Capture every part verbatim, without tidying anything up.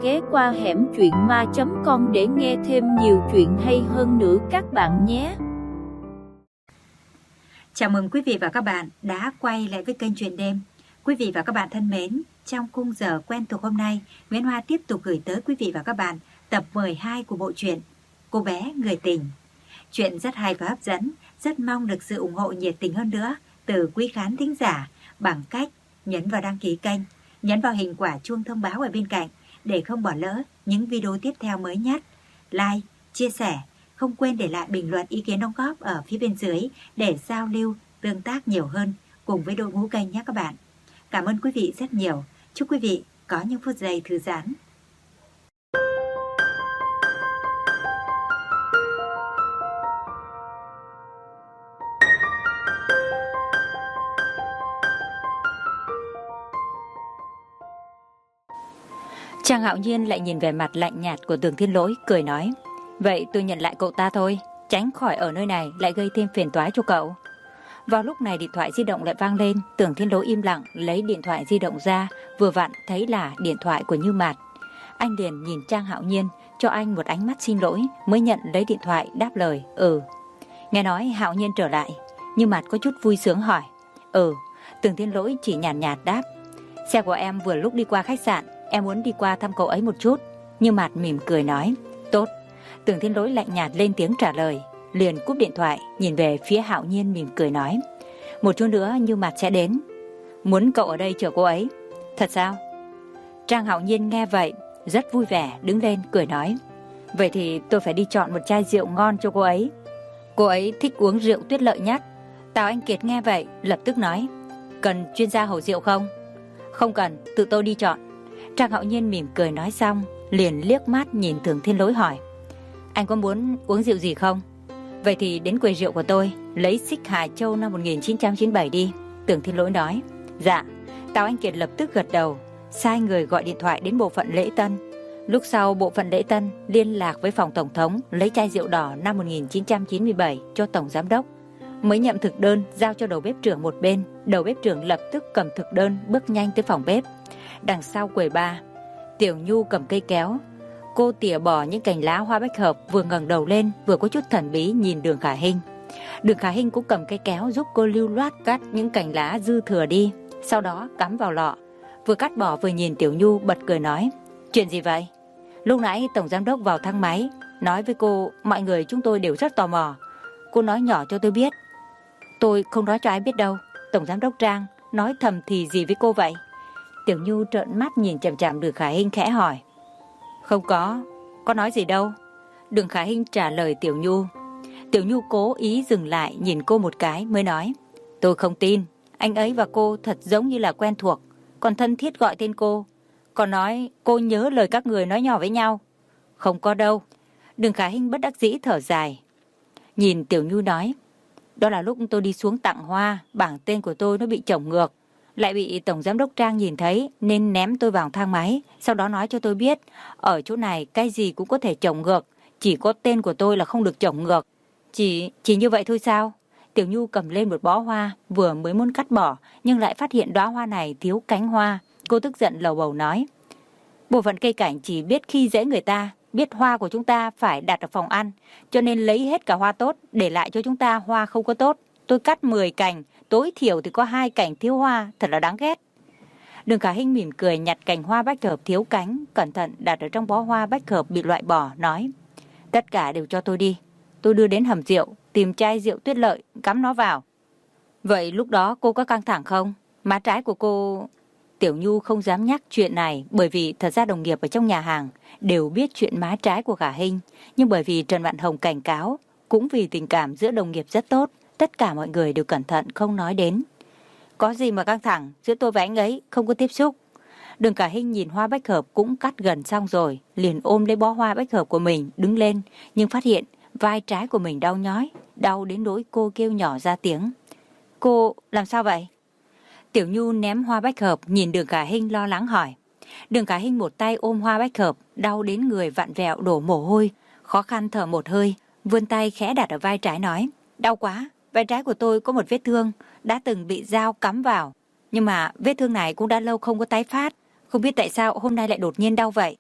ghé qua hẻm truyện ma chấm com để nghe thêm nhiều chuyện hay hơn nữa các bạn nhé. Chào mừng quý vị và các bạn đã quay lại với kênh Truyện Đêm. Quý vị và các bạn thân mến, trong khung giờ quen thuộc hôm nay, Nguyễn Hoa tiếp tục gửi tới quý vị và các bạn tập mười hai của bộ truyện Cô bé người tình. Chuyện rất hay và hấp dẫn, rất mong được sự ủng hộ nhiệt tình hơn nữa từ quý khán thính giả bằng cách nhấn vào đăng ký kênh, nhấn vào hình quả chuông thông báo ở bên cạnh để không bỏ lỡ những video tiếp theo mới nhất. Like, chia sẻ, không quên để lại bình luận ý kiến đóng góp ở phía bên dưới để giao lưu, tương tác nhiều hơn cùng với đội ngũ kênh nhé các bạn. Cảm ơn quý vị rất nhiều. Chúc quý vị có những phút giây thư giãn. Trang Hạo Nhiên lại nhìn về mặt lạnh nhạt của Tường Thiên Lỗi, cười nói: vậy tôi nhận lại cậu ta thôi, tránh khỏi ở nơi này lại gây thêm phiền toái cho cậu. Vào lúc này điện thoại di động lại vang lên. Tường Thiên Lỗi im lặng lấy điện thoại di động ra, vừa vặn thấy là điện thoại của Như Mạt. Anh liền nhìn Trang Hạo Nhiên, cho anh một ánh mắt xin lỗi, mới nhận lấy điện thoại đáp lời ừ. Nghe nói Hạo Nhiên trở lại, Như Mạt có chút vui sướng hỏi: ừ. Tường Thiên Lỗi chỉ nhàn nhạt, nhạt đáp: xe của em vừa lúc đi qua khách sạn, em muốn đi qua thăm cậu ấy một chút. Như Mạt mỉm cười nói: tốt. Tường Thiên Lỗi lạnh nhạt lên tiếng trả lời, liền cúp điện thoại, nhìn về phía Hạo Nhiên mỉm cười nói: một chút nữa Như Mạt sẽ đến, muốn cậu ở đây chờ cô ấy. Thật sao? Trang Hạo Nhiên nghe vậy rất vui vẻ, đứng lên cười nói: vậy thì tôi phải đi chọn một chai rượu ngon cho cô ấy. Cô ấy thích uống rượu Tuyết Lợi nhất. Tào Anh Kiệt nghe vậy lập tức nói: cần chuyên gia hầu rượu không? Không cần, tự tôi đi chọn. Trang Hạo Nhiên mỉm cười nói xong, liền liếc mắt nhìn Tường Thiên Lỗi hỏi: anh có muốn uống rượu gì không? Vậy thì đến quầy rượu của tôi lấy Xích Hà Châu năm một nghìn chín trăm chín mươi bảy đi. Tường Thiên Lỗi nói: dạ. Tào Anh Kiệt lập tức gật đầu, sai người gọi điện thoại đến bộ phận lễ tân. Lúc sau bộ phận lễ tân liên lạc với phòng tổng thống, lấy chai rượu đỏ năm một nghìn chín trăm chín mươi bảy cho tổng giám đốc, mới nhậm thực đơn giao cho đầu bếp trưởng một bên. Đầu bếp trưởng lập tức cầm thực đơn bước nhanh tới phòng bếp. Đằng sau quầy bar, Tiểu Nhu cầm cây kéo, cô tỉa bỏ những cành lá hoa bách hợp, vừa ngẩng đầu lên vừa có chút thần bí nhìn Đường Khả Hinh. Đường Khả Hinh cũng cầm cây kéo giúp cô lưu loát cắt những cành lá dư thừa đi, sau đó cắm vào lọ, vừa cắt bỏ vừa nhìn Tiểu Nhu bật cười nói: chuyện gì vậy? Lúc nãy tổng giám đốc vào thang máy nói với cô mọi người chúng tôi đều rất tò mò, cô nói nhỏ cho tôi biết. Tôi không nói cho ai biết đâu. Tổng giám đốc Trang nói thầm thì gì với cô vậy? Tiểu Nhu trợn mắt nhìn chằm chằm Đường Khả Hinh khẽ hỏi: không có, có nói gì đâu. Đường Khả Hinh trả lời Tiểu Nhu. Tiểu Nhu cố ý dừng lại nhìn cô một cái mới nói: tôi không tin, anh ấy và cô thật giống như là quen thuộc, còn thân thiết gọi tên cô, còn nói cô nhớ lời các người nói nhỏ với nhau. Không có đâu. Đường Khả Hinh bất đắc dĩ thở dài, nhìn Tiểu Nhu nói: đó là lúc tôi đi xuống tặng hoa, bảng tên của tôi nó bị chổng ngược, lại bị tổng giám đốc Trang nhìn thấy nên ném tôi vào thang máy, sau đó nói cho tôi biết ở chỗ này cái gì cũng có thể chổng ngược, chỉ có tên của tôi là không được chổng ngược. Chỉ chỉ như vậy thôi sao? Tiểu Nhu cầm lên một bó hoa, vừa mới muốn cắt bỏ nhưng lại phát hiện đóa hoa này thiếu cánh hoa. Cô tức giận lầu bầu nói: bộ phận cây cảnh chỉ biết khi dễ người ta, biết hoa của chúng ta phải đặt ở phòng ăn, cho nên lấy hết cả hoa tốt, để lại cho chúng ta hoa không có tốt. Tôi cắt mười cành, tối thiểu thì có hai cành thiếu hoa, thật là đáng ghét. Đường Khả Hinh mỉm cười nhặt cành hoa bách hợp thiếu cánh, cẩn thận đặt ở trong bó hoa bách hợp bị loại bỏ, nói: tất cả đều cho tôi đi, tôi đưa đến hầm rượu, tìm chai rượu Tuyết Lợi, cắm nó vào. Vậy lúc đó cô có căng thẳng không? Má trái của cô... Tiểu Nhu không dám nhắc chuyện này, bởi vì thật ra đồng nghiệp ở trong nhà hàng đều biết chuyện má trái của Khả Hinh, nhưng bởi vì Trần Vạn Hồng cảnh cáo, cũng vì tình cảm giữa đồng nghiệp rất tốt, tất cả mọi người đều cẩn thận không nói đến. Có gì mà căng thẳng, giữa tôi và anh ấy không có tiếp xúc. Đường Khả Hinh nhìn hoa bách hợp cũng cắt gần xong rồi, liền ôm lấy bó hoa bách hợp của mình đứng lên, nhưng phát hiện vai trái của mình đau nhói, đau đến nỗi cô kêu nhỏ ra tiếng: cô làm sao vậy? Tiểu Nhu ném hoa bách hợp, nhìn Đường Khả Hinh lo lắng hỏi. Đường Khả Hinh một tay ôm hoa bách hợp, đau đến người vặn vẹo đổ mồ hôi, khó khăn thở một hơi, vươn tay khẽ đặt ở vai trái nói: đau quá, vai trái của tôi có một vết thương, đã từng bị dao cắm vào, nhưng mà vết thương này cũng đã lâu không có tái phát, không biết tại sao hôm nay lại đột nhiên đau vậy.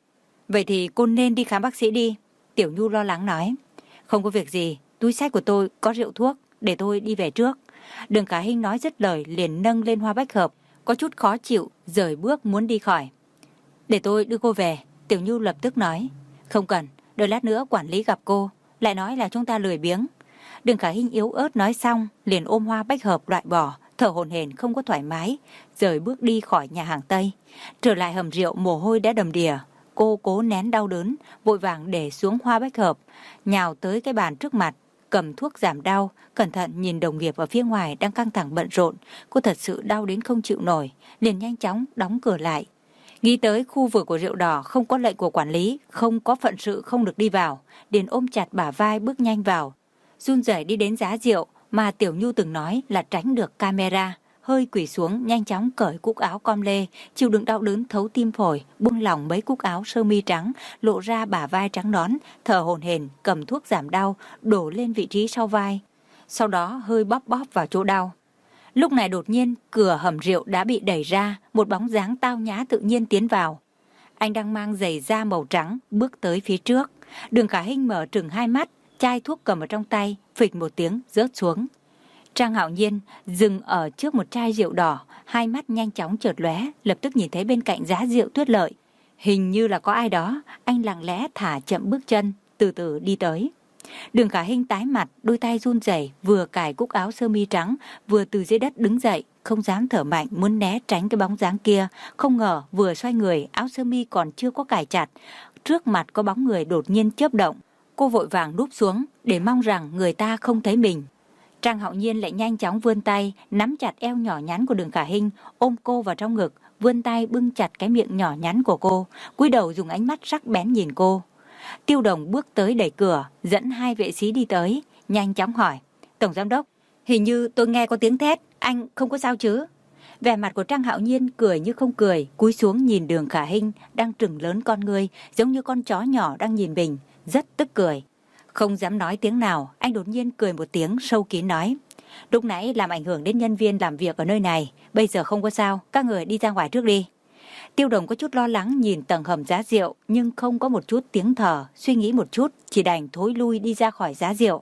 Vậy thì cô nên đi khám bác sĩ đi. Tiểu Nhu lo lắng nói. Không có việc gì, túi xách của tôi có rượu thuốc, để tôi đi về trước. Đường Khả Hinh nói dứt lời liền nâng lên hoa bách hợp, có chút khó chịu, rời bước muốn đi khỏi. Để tôi đưa cô về. Tiểu Nhu lập tức nói. Không cần, đợi lát nữa quản lý gặp cô, lại nói là chúng ta lười biếng. Đường Khả Hinh yếu ớt nói xong, liền ôm hoa bách hợp loại bỏ, thở hổn hển không có thoải mái, rời bước đi khỏi nhà hàng Tây. Trở lại hầm rượu mồ hôi đã đầm đìa, cô cố nén đau đớn, vội vàng để xuống hoa bách hợp, nhào tới cái bàn trước mặt, cầm thuốc giảm đau, cẩn thận nhìn đồng nghiệp ở phía ngoài đang căng thẳng bận rộn. Cô thật sự đau đến không chịu nổi, liền nhanh chóng đóng cửa lại. Nghĩ tới khu vực của rượu đỏ không có lệnh của quản lý, không có phận sự không được đi vào, liền ôm chặt bả vai bước nhanh vào. Run rẩy đi đến giá rượu mà Tiểu Nhu từng nói là tránh được camera, hơi quỳ xuống nhanh chóng cởi cúc áo com lê, chịu đựng đau đớn thấu tim phổi, buông lỏng mấy cúc áo sơ mi trắng, lộ ra bả vai trắng nõn, thở hổn hển cầm thuốc giảm đau đổ lên vị trí sau vai, sau đó hơi bóp bóp vào chỗ đau. Lúc này đột nhiên cửa hầm rượu đã bị đẩy ra, một bóng dáng tao nhã tự nhiên tiến vào. Anh đang mang giày da màu trắng bước tới phía trước. Đường Khả Hinh mở trừng hai mắt, chai thuốc cầm ở trong tay phịch một tiếng rớt xuống. Trang Hạo Nhiên dừng ở trước một chai rượu đỏ, hai mắt nhanh chóng chợt lóe, lập tức nhìn thấy bên cạnh giá rượu Tuyết Lợi, hình như là có ai đó. Anh lặng lẽ thả chậm bước chân, từ từ đi tới. Đường Khả Hinh tái mặt, đôi tay run rẩy, vừa cài cúc áo sơ mi trắng, vừa từ dưới đất đứng dậy, không dám thở mạnh muốn né tránh cái bóng dáng kia. Không ngờ vừa xoay người, áo sơ mi còn chưa có cài chặt, trước mặt có bóng người đột nhiên chớp động. Cô vội vàng núp xuống để mong rằng người ta không thấy mình. Trang Hạo Nhiên lại nhanh chóng vươn tay nắm chặt eo nhỏ nhắn của Đường Khả Hinh, ôm cô vào trong ngực, vươn tay bưng chặt cái miệng nhỏ nhắn của cô, cúi đầu dùng ánh mắt sắc bén nhìn cô. Tiêu Đồng bước tới đẩy cửa, dẫn hai vệ sĩ đi tới, nhanh chóng hỏi. Tổng giám đốc, hình như tôi nghe có tiếng thét, anh không có sao chứ? Vẻ mặt của Trang Hạo Nhiên cười như không cười, cúi xuống nhìn Đường Khả Hinh đang trừng lớn con ngươi, giống như con chó nhỏ đang nhìn mình, rất tức cười. Không dám nói tiếng nào, anh đột nhiên cười một tiếng sâu kín nói. Lúc nãy làm ảnh hưởng đến nhân viên làm việc ở nơi này, bây giờ không có sao, các người đi ra ngoài trước đi. Tiêu Đồng có chút lo lắng nhìn tầng hầm giá rượu, nhưng không có một chút tiếng thở, suy nghĩ một chút, chỉ đành thối lui đi ra khỏi giá rượu.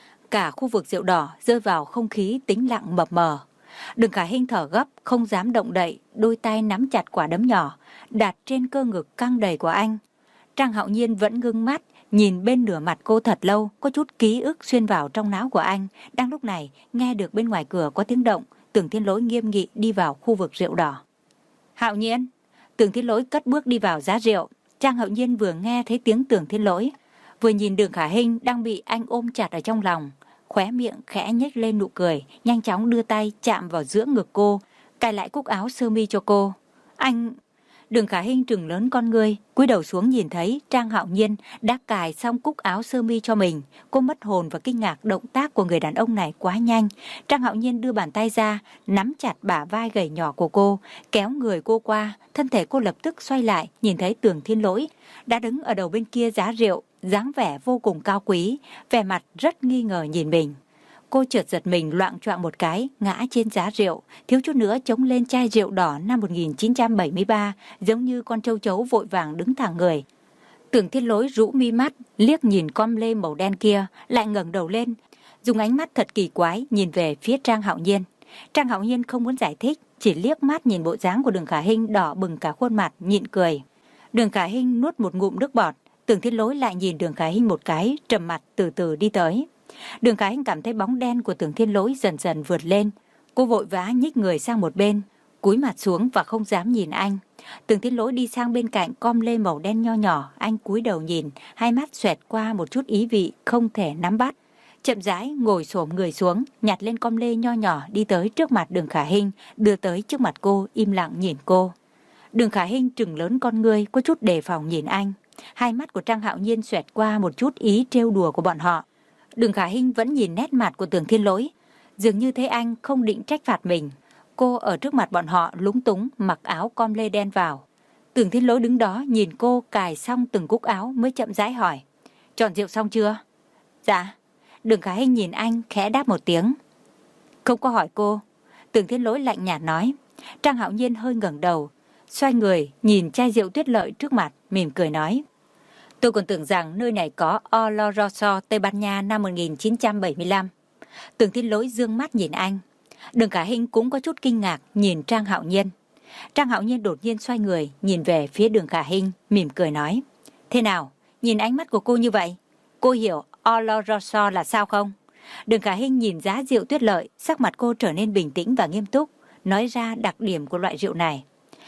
Cả khu vực rượu đỏ rơi vào không khí tĩnh lặng mập mờ. Đường Khả Hinh thở gấp, không dám động đậy, đôi tay nắm chặt quả đấm nhỏ, đặt trên cơ ngực căng đầy của anh. Trang Hạo Nhiên vẫn ngưng mắt, nhìn bên nửa mặt cô thật lâu, có chút ký ức xuyên vào trong não của anh. Đang lúc này, nghe được bên ngoài cửa có tiếng động, Tưởng Thiên Lỗi nghiêm nghị đi vào khu vực rượu đỏ. Hạo Nhiên! Tưởng Thiên Lỗi cất bước đi vào giá rượu. Trang Hạo Nhiên vừa nghe thấy tiếng Tưởng Thiên Lỗi, vừa nhìn Đường Khả Hinh đang bị anh ôm chặt ở trong lòng, khóe miệng khẽ nhếch lên nụ cười, nhanh chóng đưa tay chạm vào giữa ngực cô, cài lại cúc áo sơ mi cho cô. Anh... Đường Khả Hinh trừng lớn con ngươi, cúi đầu xuống nhìn thấy Trang Hạo Nhiên đã cài xong cúc áo sơ mi cho mình. Cô mất hồn và kinh ngạc động tác của người đàn ông này quá nhanh. Trang Hạo Nhiên đưa bàn tay ra, nắm chặt bả vai gầy nhỏ của cô, kéo người cô qua. Thân thể cô lập tức xoay lại, nhìn thấy Tưởng Thiên Lỗi đã đứng ở đầu bên kia giá rượu, dáng vẻ vô cùng cao quý, vẻ mặt rất nghi ngờ nhìn mình. Cô chợt giật mình loạng choạng một cái, ngã trên giá rượu, thiếu chút nữa chống lên chai rượu đỏ năm một nghìn chín trăm bảy mươi ba, giống như con châu chấu vội vàng đứng thẳng người. Tưởng Thiên Lỗi rũ mi mắt, liếc nhìn com lê màu đen kia, lại ngẩng đầu lên, dùng ánh mắt thật kỳ quái nhìn về phía Trang Hạo Nhiên. Trang Hạo Nhiên không muốn giải thích, chỉ liếc mắt nhìn bộ dáng của Đường Khả Hinh đỏ bừng cả khuôn mặt, nhịn cười. Đường Khả Hinh nuốt một ngụm nước bọt, Tưởng Thiên Lỗi lại nhìn Đường Khả Hinh một cái, trầm mặt từ từ đi tới. Đường Khả Hinh cảm thấy bóng đen của Tưởng Thiên Lỗi dần dần vượt lên. Cô vội vã nhích người sang một bên, cúi mặt xuống và không dám nhìn anh. Tưởng Thiên Lỗi đi sang bên cạnh com lê màu đen nho nhỏ, anh cúi đầu nhìn, hai mắt xoẹt qua một chút ý vị không thể nắm bắt. Chậm rãi ngồi xổm người xuống, nhặt lên com lê nho nhỏ đi tới trước mặt Đường Khả Hinh, đưa tới trước mặt cô, im lặng nhìn cô. Đường Khả Hinh trừng lớn con ngươi, có chút đề phòng nhìn anh. Hai mắt của Trang Hạo Nhiên xoẹt qua một chút ý trêu đùa của bọn họ. Đường Khả Hinh vẫn nhìn nét mặt của Tưởng Thiên Lỗi, dường như thấy anh không định trách phạt mình. Cô ở trước mặt bọn họ lúng túng mặc áo com lê đen vào. Tưởng Thiên Lỗi đứng đó nhìn cô cài xong từng cúc áo mới chậm rãi hỏi. Chọn rượu xong chưa? Dạ. Đường Khả Hinh nhìn anh khẽ đáp một tiếng. Không có hỏi cô. Tưởng Thiên Lỗi lạnh nhạt nói. Trang Hạo Nhiên hơi ngẩng đầu, xoay người nhìn chai rượu Tuyết Lợi trước mặt, mỉm cười nói. Tôi còn tưởng rằng nơi này có Oloroso, Tây Ban Nha năm một nghìn chín trăm bảy mươi lăm. Tưởng Thiên Lỗi dương mắt nhìn anh. Đường Khả Hinh cũng có chút kinh ngạc nhìn Trang Hạo Nhiên. Trang Hạo Nhiên đột nhiên xoay người nhìn về phía Đường Khả Hinh, mỉm cười nói. Thế nào, nhìn ánh mắt của cô như vậy, cô hiểu Oloroso là sao không? Đường Khả Hinh nhìn giá rượu Tuyết Lợi, sắc mặt cô trở nên bình tĩnh và nghiêm túc, nói ra đặc điểm của loại rượu này.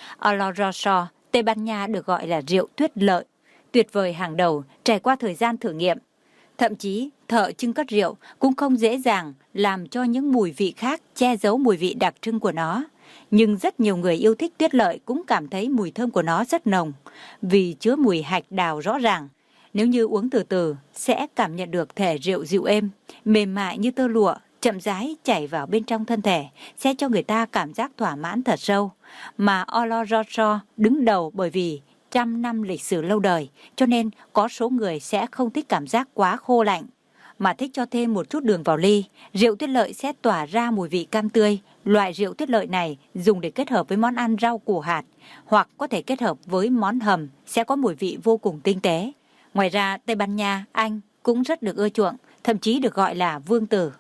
Oloroso, Tây Ban Nha được gọi là rượu Tuyết Lợi, tuyệt vời hàng đầu, trải qua thời gian thử nghiệm. Thậm chí, thợ trưng cất rượu cũng không dễ dàng làm cho những mùi vị khác che giấu mùi vị đặc trưng của nó. Nhưng rất nhiều người yêu thích Tuyết Lợi cũng cảm thấy mùi thơm của nó rất nồng, vì chứa mùi hạch đào rõ ràng. Nếu như uống từ từ, sẽ cảm nhận được thể rượu dịu êm, mềm mại như tơ lụa, chậm rãi chảy vào bên trong thân thể, sẽ cho người ta cảm giác thỏa mãn thật sâu. Mà Oloroso đứng đầu bởi vì trăm năm lịch sử lâu đời, cho nên có số người sẽ không thích cảm giác quá khô lạnh, mà thích cho thêm một chút đường vào ly. Rượu Tuyết Lợi sẽ tỏa ra mùi vị cam tươi. Loại rượu Tuyết Lợi này dùng để kết hợp với món ăn rau củ hạt, hoặc có thể kết hợp với món hầm, sẽ có mùi vị vô cùng tinh tế. Ngoài ra, Tây Ban Nha, Anh cũng rất được ưa chuộng, thậm chí được gọi là vương tử.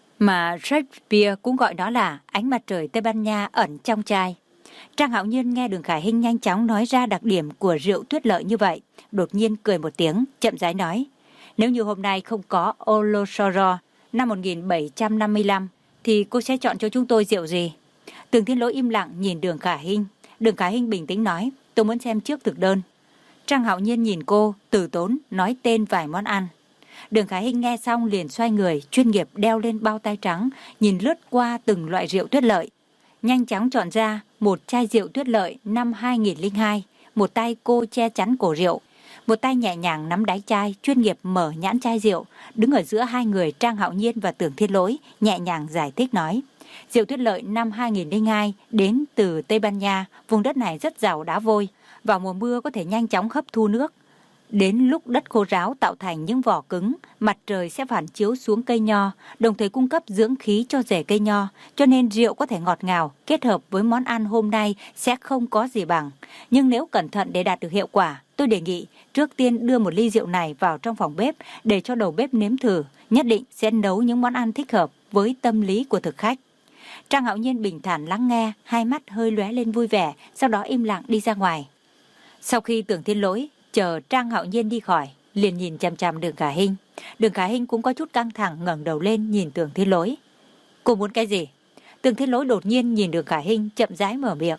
Mà Shakespeare cũng gọi đó là ánh mặt trời Tây Ban Nha ẩn trong chai. Trang Hạo Nhiên nghe Đường Khả Hinh nhanh chóng nói ra đặc điểm của rượu Tuyết Lợi như vậy, đột nhiên cười một tiếng, chậm rãi nói. Nếu như hôm nay không có Oloroso năm một nghìn bảy trăm năm mươi lăm, thì cô sẽ chọn cho chúng tôi rượu gì? Tưởng Thiên Lỗi im lặng nhìn Đường Khả Hinh. Đường Khả Hinh bình tĩnh nói, tôi muốn xem trước thực đơn. Trang Hạo Nhiên nhìn cô, từ tốn, nói tên vài món ăn. Đường Khả Hinh nghe xong liền xoay người, chuyên nghiệp đeo lên bao tay trắng, nhìn lướt qua từng loại rượu Tuyết Lợi. Nhanh chóng chọn ra một chai rượu Tuyết Lợi năm hai nghìn lẻ hai, một tay cô che chắn cổ rượu, một tay nhẹ nhàng nắm đáy chai, chuyên nghiệp mở nhãn chai rượu. Đứng ở giữa hai người Trang Hạo Nhiên và Tưởng Thiên Lỗi, nhẹ nhàng giải thích nói. Rượu Tuyết Lợi năm hai nghìn lẻ hai đến từ Tây Ban Nha, vùng đất này rất giàu đá vôi, vào mùa mưa có thể nhanh chóng hấp thu nước. Đến lúc đất khô ráo tạo thành những vỏ cứng, mặt trời sẽ phản chiếu xuống cây nho, đồng thời cung cấp dưỡng khí cho rễ cây nho, cho nên rượu có thể ngọt ngào, kết hợp với món ăn hôm nay sẽ không có gì bằng. Nhưng nếu cẩn thận để đạt được hiệu quả, tôi đề nghị trước tiên đưa một ly rượu này vào trong phòng bếp để cho đầu bếp nếm thử, nhất định sẽ nấu những món ăn thích hợp với tâm lý của thực khách. Trang Hạo Nhiên bình thản lắng nghe, hai mắt hơi lóe lên vui vẻ, sau đó im lặng đi ra ngoài. Sau khi Tưởng Thiên Lỗi chờ Trang Hạo Nhiên đi khỏi, liền nhìn chằm chằm Đường Khả Hinh. Đường Khả Hinh cũng có chút căng thẳng, ngẩng đầu lên nhìn Tưởng Thiên Lỗi. Cô muốn cái gì? Tưởng Thiên Lỗi đột nhiên nhìn Đường Khả Hinh, chậm rãi mở miệng.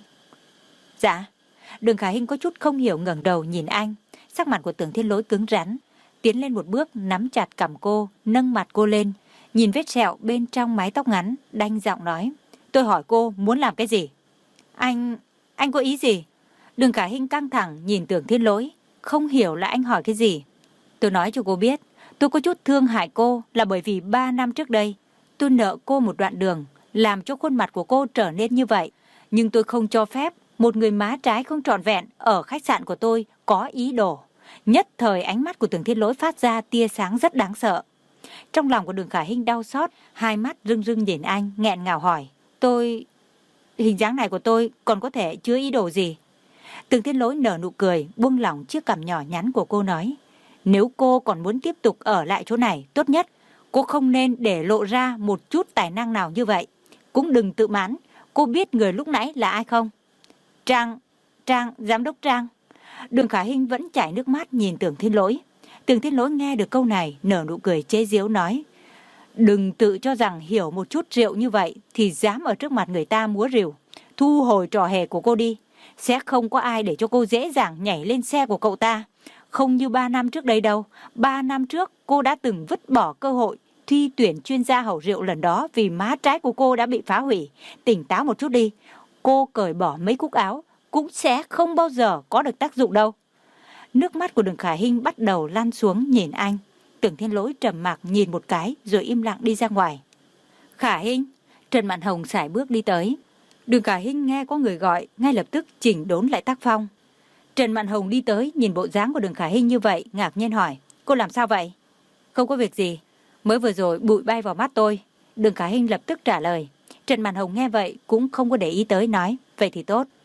Dạ. Đường Khả Hinh có chút không hiểu, ngẩng đầu nhìn anh. Sắc mặt của Tưởng Thiên Lỗi cứng rắn, tiến lên một bước nắm chặt cằm cô, nâng mặt cô lên, nhìn vết sẹo bên trong mái tóc ngắn, đanh giọng nói. Tôi hỏi cô muốn làm cái gì? Anh... anh có ý gì? Đường Khả Hinh căng thẳng nhìn Tưởng Thiên Lỗi, không hiểu là anh hỏi cái gì. Tôi nói cho cô biết, tôi có chút thương hại cô là bởi vì ba năm trước đây, tôi nợ cô một đoạn đường, làm cho khuôn mặt của cô trở nên như vậy. Nhưng tôi không cho phép một người má trái không trọn vẹn ở khách sạn của tôi có ý đồ. Nhất thời ánh mắt của Tưởng Thiên Lỗi phát ra tia sáng rất đáng sợ. Trong lòng của Đường Khả Hinh đau xót, hai mắt rưng rưng nhìn anh, nghẹn ngào hỏi. Tôi... hình dáng này của tôi còn có thể chứa ý đồ gì? Tưởng Thiên Lỗi nở nụ cười, buông lỏng chiếc cằm nhỏ nhắn của cô nói. Nếu cô còn muốn tiếp tục ở lại chỗ này, tốt nhất cô không nên để lộ ra một chút tài năng nào như vậy. Cũng đừng tự mãn. Cô biết người lúc nãy là ai không? Trang, Trang, giám đốc Trang. Đường Khả Hinh vẫn chảy nước mắt nhìn Tưởng Thiên Lỗi. Tưởng Thiên Lỗi nghe được câu này, nở nụ cười chế giễu nói. Đừng tự cho rằng hiểu một chút rượu như vậy thì dám ở trước mặt người ta múa rìu. Thu hồi trò hề của cô đi. Sẽ không có ai để cho cô dễ dàng nhảy lên xe của cậu ta. Không như ba năm trước đây đâu. Ba năm trước cô đã từng vứt bỏ cơ hội thi tuyển chuyên gia hầu rượu lần đó vì má trái của cô đã bị phá hủy. Tỉnh táo một chút đi. Cô cởi bỏ mấy cúc áo cũng sẽ không bao giờ có được tác dụng đâu. Nước mắt của Đường Khả Hinh bắt đầu lăn xuống nhìn anh. Tưởng Thiên Lỗi trầm mặc nhìn một cái rồi im lặng đi ra ngoài. Khả Hinh. Trần Mạn Hồng sải bước đi tới. Đường Khả Hinh nghe có người gọi, ngay lập tức chỉnh đốn lại tác phong. Trần Mạn Hồng đi tới, nhìn bộ dáng của Đường Khả Hinh như vậy, ngạc nhiên hỏi. Cô làm sao vậy? Không có việc gì. Mới vừa rồi bụi bay vào mắt tôi. Đường Khả Hinh lập tức trả lời. Trần Mạn Hồng nghe vậy cũng không có để ý tới, nói. Vậy thì tốt.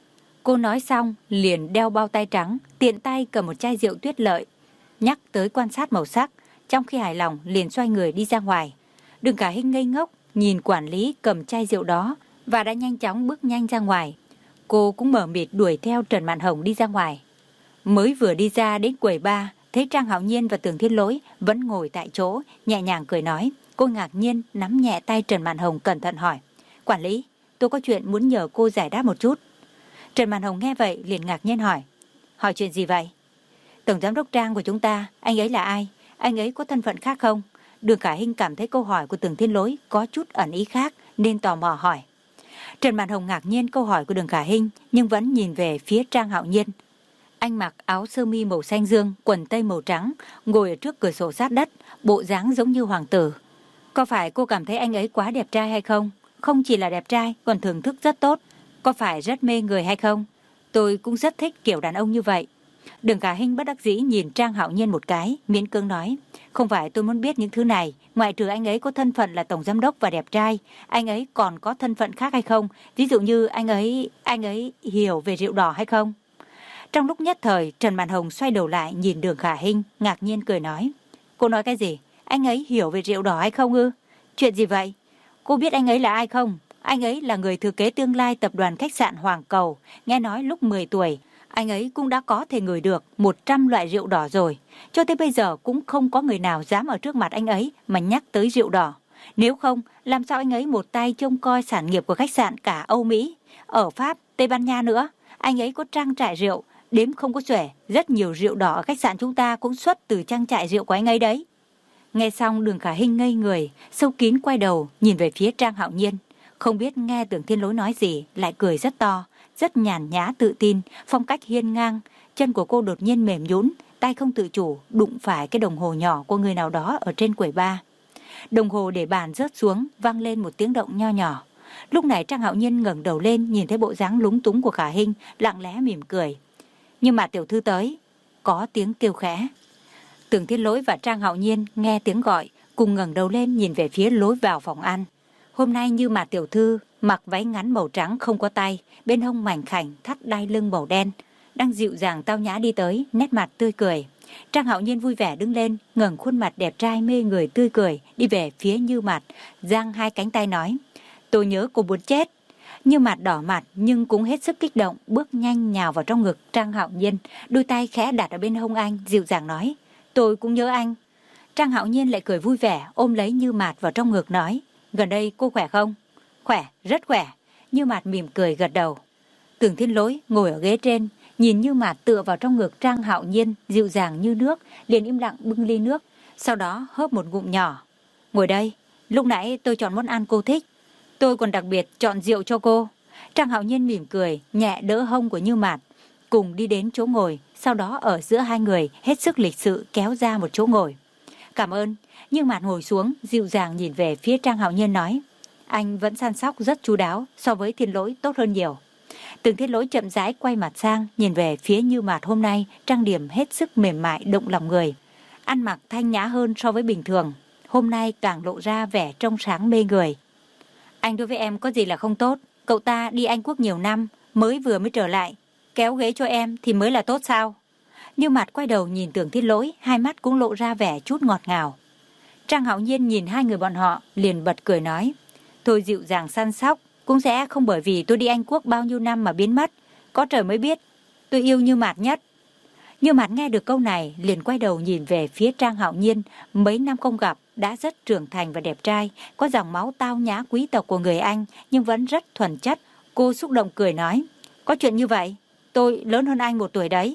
Cô nói xong liền đeo bao tay trắng, tiện tay cầm một chai rượu Tuyết Lợi. Nhắc tới quan sát màu sắc, trong khi hài lòng liền xoay người đi ra ngoài. Đường Khả Hinh ngây ngốc nhìn quản lý cầm chai rượu đó và đã nhanh chóng bước nhanh ra ngoài. Cô cũng mờ mịt đuổi theo Trần Mạn Hồng đi ra ngoài. Mới vừa đi ra đến quầy bar, thấy Trang Hạo Nhiên và Tưởng Thiên Lỗi vẫn ngồi tại chỗ, nhẹ nhàng cười nói. Cô ngạc nhiên nắm nhẹ tay Trần Mạn Hồng cẩn thận hỏi. Quản lý, tôi có chuyện muốn nhờ cô giải đáp một chút. Trần Mạn Hồng nghe vậy liền ngạc nhiên hỏi. Hỏi chuyện gì vậy? Tổng giám đốc Trang của chúng ta, anh ấy là ai? Anh ấy có thân phận khác không? Đường Khả Hinh cảm thấy câu hỏi của Tưởng Thiên Lỗi có chút ẩn ý khác nên tò mò hỏi. Trần Mạn Hồng ngạc nhiên câu hỏi của Đường Khả Hinh nhưng vẫn nhìn về phía Trang Hạo Nhiên. Anh mặc áo sơ mi màu xanh dương, quần tây màu trắng, ngồi ở trước cửa sổ sát đất, bộ dáng giống như hoàng tử. Có phải cô cảm thấy anh ấy quá đẹp trai hay không? Không chỉ là đẹp trai, còn thưởng thức rất tốt. Có phải rất mê người hay không? Tôi cũng rất thích kiểu đàn ông như vậy. Đường Khả Hinh bất đắc dĩ nhìn Trang Hạo Nhiên một cái, miễn cưỡng nói. Không phải tôi muốn biết những thứ này, ngoại trừ anh ấy có thân phận là tổng giám đốc và đẹp trai, anh ấy còn có thân phận khác hay không? Ví dụ như anh ấy, anh ấy hiểu về rượu đỏ hay không? Trong lúc nhất thời, Trần Mạn Hồng xoay đầu lại nhìn Đường Khả Hinh, ngạc nhiên cười nói. Cô nói cái gì? Anh ấy hiểu về rượu đỏ hay không ư? Chuyện gì vậy? Cô biết anh ấy là ai không? Anh ấy là người thừa kế tương lai tập đoàn khách sạn Hoàng Cầu. Nghe nói lúc mười tuổi, anh ấy cũng đã có thể ngửi được một trăm loại rượu đỏ rồi. Cho tới bây giờ cũng không có người nào dám ở trước mặt anh ấy mà nhắc tới rượu đỏ. Nếu không, làm sao anh ấy một tay trông coi sản nghiệp của khách sạn cả Âu Mỹ, ở Pháp, Tây Ban Nha nữa. Anh ấy có trang trại rượu, đếm không có xuể. Rất nhiều rượu đỏ ở khách sạn chúng ta cũng xuất từ trang trại rượu của anh ấy đấy. Nghe xong Đường Khả Hinh ngây người, sâu kín quay đầu nhìn về phía Trang Hạo Nhiên. Không biết nghe Tưởng Thiên Lỗi nói gì, lại cười rất to, rất nhàn nhã tự tin, phong cách hiên ngang. Chân của cô đột nhiên mềm nhũn, tay không tự chủ đụng phải cái đồng hồ nhỏ của người nào đó ở trên quầy bar. Đồng hồ để bàn rớt xuống, vang lên một tiếng động nho nhỏ. Lúc này Trang Hạo Nhiên ngẩng đầu lên, nhìn thấy bộ dáng lúng túng của Khả Hinh, lặng lẽ mỉm cười. Nhưng mà tiểu thư tới, có tiếng kêu khẽ. Tưởng Thiên Lỗi và Trang Hạo Nhiên nghe tiếng gọi, cùng ngẩng đầu lên nhìn về phía lối vào phòng ăn. Hôm nay Như Mạt tiểu thư mặc váy ngắn màu trắng không có tay, bên hông mảnh khảnh thắt đai lưng màu đen, đang dịu dàng tao nhã đi tới, nét mặt tươi cười. Trang Hạo Nhiên vui vẻ đứng lên, ngẩng khuôn mặt đẹp trai mê người tươi cười, đi về phía Như Mạt, giang hai cánh tay nói: "Tôi nhớ cô muốn chết." Như Mạt đỏ mặt nhưng cũng hết sức kích động, bước nhanh nhào vào trong ngực Trang Hạo Nhiên, đôi tay khẽ đặt ở bên hông anh, dịu dàng nói: "Tôi cũng nhớ anh." Trang Hạo Nhiên lại cười vui vẻ, ôm lấy Như Mạt vào trong ngực nói: "Gần đây cô khỏe không?" "Khỏe, rất khỏe." Như Mạt mỉm cười gật đầu. Tưởng Thiên Lỗi ngồi ở ghế trên, nhìn Như Mạt tựa vào trong ngực Trang Hạo Nhiên, dịu dàng như nước, liền im lặng bưng ly nước, sau đó hớp một ngụm nhỏ. "Ngồi đây, lúc nãy tôi chọn món ăn cô thích, tôi còn đặc biệt chọn rượu cho cô." Trang Hạo Nhiên mỉm cười, nhẹ đỡ hông của Như Mạt, cùng đi đến chỗ ngồi, sau đó ở giữa hai người hết sức lịch sự kéo ra một chỗ ngồi. "Cảm ơn." Như Mạt ngồi xuống, dịu dàng nhìn về phía Trang Hạo Nhiên nói: "Anh vẫn săn sóc rất chu đáo, so với Thiên Lỗi tốt hơn nhiều." Tưởng Thiên Lỗi chậm rãi quay mặt sang, nhìn về phía Như Mạt hôm nay trang điểm hết sức mềm mại động lòng người, ăn mặc thanh nhã hơn so với bình thường, hôm nay càng lộ ra vẻ trong sáng mê người. "Anh đối với em có gì là không tốt? Cậu ta đi Anh Quốc nhiều năm, mới vừa mới trở lại, kéo ghế cho em thì mới là tốt sao?" Như Mạt quay đầu nhìn Tưởng Thiên Lỗi, hai mắt cũng lộ ra vẻ chút ngọt ngào. Trang Hạo Nhiên nhìn hai người bọn họ, liền bật cười nói: "Tôi dịu dàng săn sóc, cũng sẽ không bởi vì tôi đi Anh Quốc bao nhiêu năm mà biến mất. Có trời mới biết, tôi yêu Như Mạt nhất." Như Mạt nghe được câu này, liền quay đầu nhìn về phía Trang Hạo Nhiên, mấy năm không gặp, đã rất trưởng thành và đẹp trai, có dòng máu tao nhã quý tộc của người Anh, nhưng vẫn rất thuần chất. Cô xúc động cười nói: "Có chuyện như vậy, tôi lớn hơn anh một tuổi đấy."